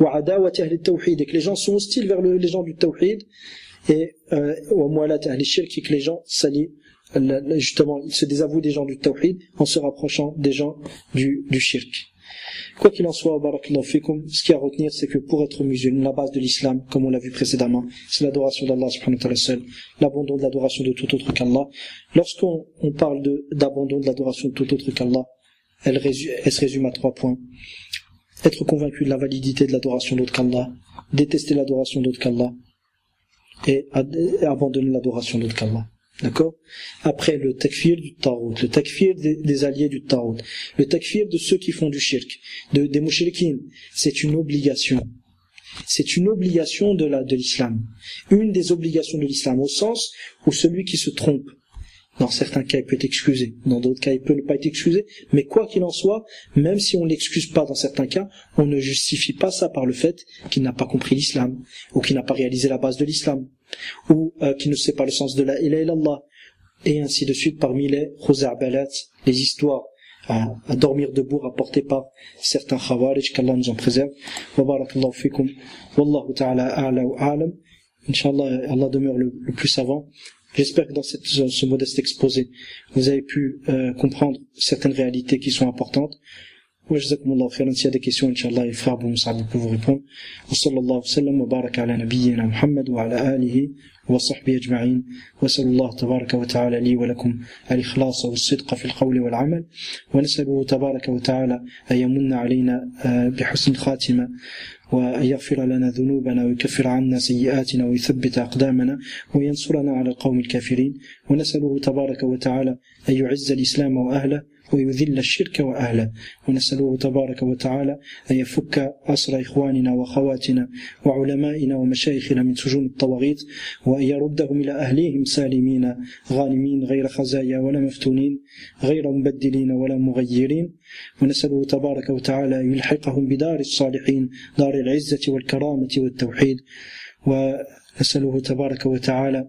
Et que les gens sont hostiles vers le, les gens du tawhid, et euh, que les gens s'allient, justement, ils se désavouent des gens du tawhid en se rapprochant des gens du, du shirk. Quoi qu'il en soit, barakallahu fikum, ce qu'il y a à retenir, c'est que pour être musulman, la base de l'islam, comme on l'a vu précédemment, c'est l'adoration d'Allah subhanahu wa ta'ala seul, l'abandon de l'adoration de tout autre qu'Allah. Lorsqu'on on parle de, d'abandon de l'adoration de tout autre qu'Allah, elle, résume, elle se résume à trois points. Être convaincu de la validité de l'adoration d'autre qu'Allah, détester l'adoration d'autre qu'Allah, et, et abandonner l'adoration d'autre qu'Allah. D'accord? Après, le takfir du tarout, le takfir des, des alliés du tarout, le takfir de ceux qui font du shirk, de, des mouchriquines, c'est une obligation. C'est une obligation de la, de l'islam. Une des obligations de l'islam, au sens où celui qui se trompe, dans certains cas, il peut être excusé, dans d'autres cas, il peut ne pas être excusé, mais quoi qu'il en soit, même si on ne l'excuse pas dans certains cas, on ne justifie pas ça par le fait qu'il n'a pas compris l'islam, ou qu'il n'a pas réalisé la base de l'islam, ou euh, qu'il ne sait pas le sens de la ilaha illallah, et ainsi de suite parmi les khuza'balat, les histoires à, à dormir debout rapportées par certains khawarij, qu'Allah nous en préserve. Wa barakallahu fikum, wallahu ta'ala a'la wa a'lam. Inch'Allah, Allah demeure le, le plus savant. J'espère que dans cette, ce modeste exposé, vous avez pu euh, comprendre certaines réalités qui sont importantes. Wa jazakumullahu khairan. S'il y a des questions, Inch'Allah, les frères Abou Moussa peuvent vous répondre. Wa sallallahu wa sallam wa baraka ala nabiyyina Muhammad wa ala alihi wa sahbihi ajma'in. Wa sallallahu tabaraka wa ta'ala li wa lakum al-ikhlasa wa as-sidqa fi al-qawli wal 'amal. Wa nas'aluhu tabaraka wa ta'ala an yamunna alayna bi husn khatima. وأن يغفر لنا ذنوبنا ويكفر عنا سيئاتنا ويثبت أقدامنا وينصرنا على القوم الكافرين ونسأله تبارك وتعالى أن يعز الإسلام وأهله ويذل الشرك وأهله ونسأله تبارك وتعالى أن يفك أسر إخواننا وأخواتنا وعلمائنا ومشايخنا من سجون الطواغيت وأن يردهم إلى أهليهم سالمين غانمين غير خزايا ولا مفتونين غير مبدلين ولا مغيرين ونسأله تبارك وتعالى أن يلحقهم بدار الصالحين دار العزة والكرامة والتوحيد ونسأله تبارك وتعالى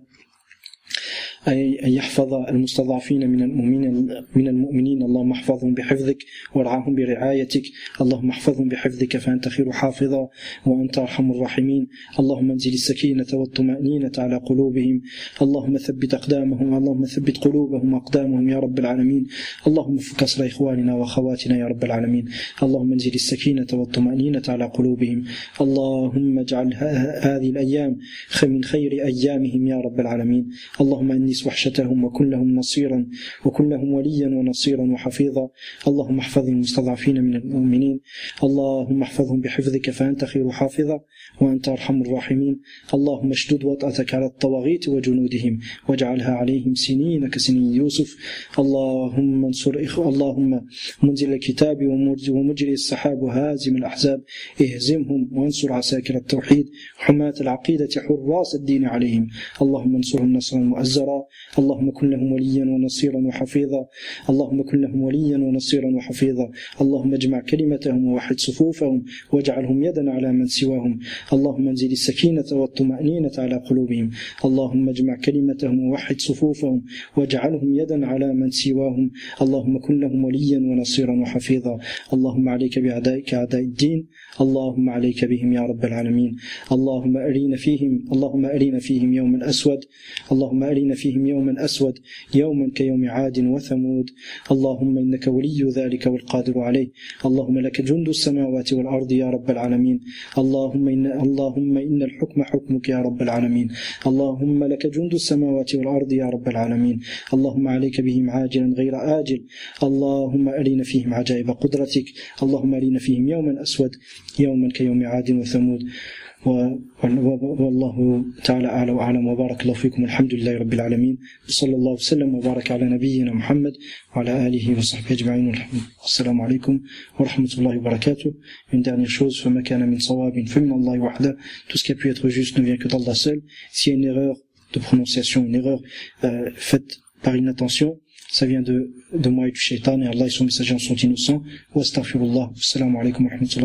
أن يحفظ المستضعفين من المؤمنين من المؤمنين اللهم احفظهم بحفظك وارعاهم برعايتك اللهم احفظهم بحفظك فأنت خير حافظا وأنت أرحم الراحمين اللهم انزل السكينة والطمأنينة على قلوبهم اللهم ثبت أقدامهم اللهم ثبت قلوبهم وأقدامهم يا رب العالمين اللهم فك أسر إخواننا وأخواتنا يا رب العالمين اللهم انزل السكينة والطمأنينة على قلوبهم اللهم اجعل هذه الأيام من خير أيامهم يا رب العالمين اللهم أنس وحشتهم وكن لهم نصيرا وكن لهم وليا ونصيرا وحفيظا اللهم احفظ المستضعفين من المؤمنين اللهم احفظهم بحفظك فأنت خير حافظا وأنت أرحم الراحمين اللهم اشدد وطأتك على الطواغيت وجنودهم واجعلها عليهم سنين كسنين يوسف اللهم انصر إخوة اللهم منزل الكتاب ومجري السحاب وهازم الأحزاب اهزمهم وانصر عساكر التوحيد حماة العقيدة حراس الدين عليهم اللهم انصرهم نصرا مؤزرا اللهم كن لهم وليا ونصيرا وحفيظا اللهم كن لهم وليا ونصيرا وحفيظا اللهم اجمع كلمتهم ووحد صفوفهم واجعلهم يدا على من سواهم اللهم انزل السكينة والطمأنينة على قلوبهم اللهم اجمع كلمتهم ووحد صفوفهم واجعلهم يدا على من سواهم اللهم كن لهم وليا ونصيرا وحفيظا اللهم عليك بأعدائك أعداء الدين اللهم عليك بهم يا رب العالمين اللهم أرينا فيهم اللهم أرينا فيهم يوما أسود اللهم أرينا فيهم يوما أسود يوما كيوم عاد وثمود اللهم إنك ولي ذلك والقادر عليه اللهم لك جند السماوات والأرض يا رب العالمين اللهم إن اللهم إن الحكم حكمك يا رب العالمين اللهم لك جند السماوات والأرض يا رب العالمين اللهم عليك بهم عاجلا غير آجل اللهم أرينا فيهم عجائب قدرتك اللهم أرينا فيهم يوما أسود يوما كيوم عاد وثمود والله تعالى أعلى وأعلم وبارك الله فيكم الحمد لله رب العالمين صلى الله وسلم وبارك على نبينا محمد وعلى آله وصحبه أجمعين والسلام عليكم ورحمة الله وبركاته. Une dernière chose, فما كان من صواب فمن الله وحده. Tout ce qui a pu être juste ne vient que d'Allah seul. S'il y a une erreur de prononciation, une erreur euh, faite par inattention, ça vient de, de moi et du shaitan, et Allah et son messager en sont innocents. Wa astaghfirullah. Assalamu alaikum wa rahmatullah.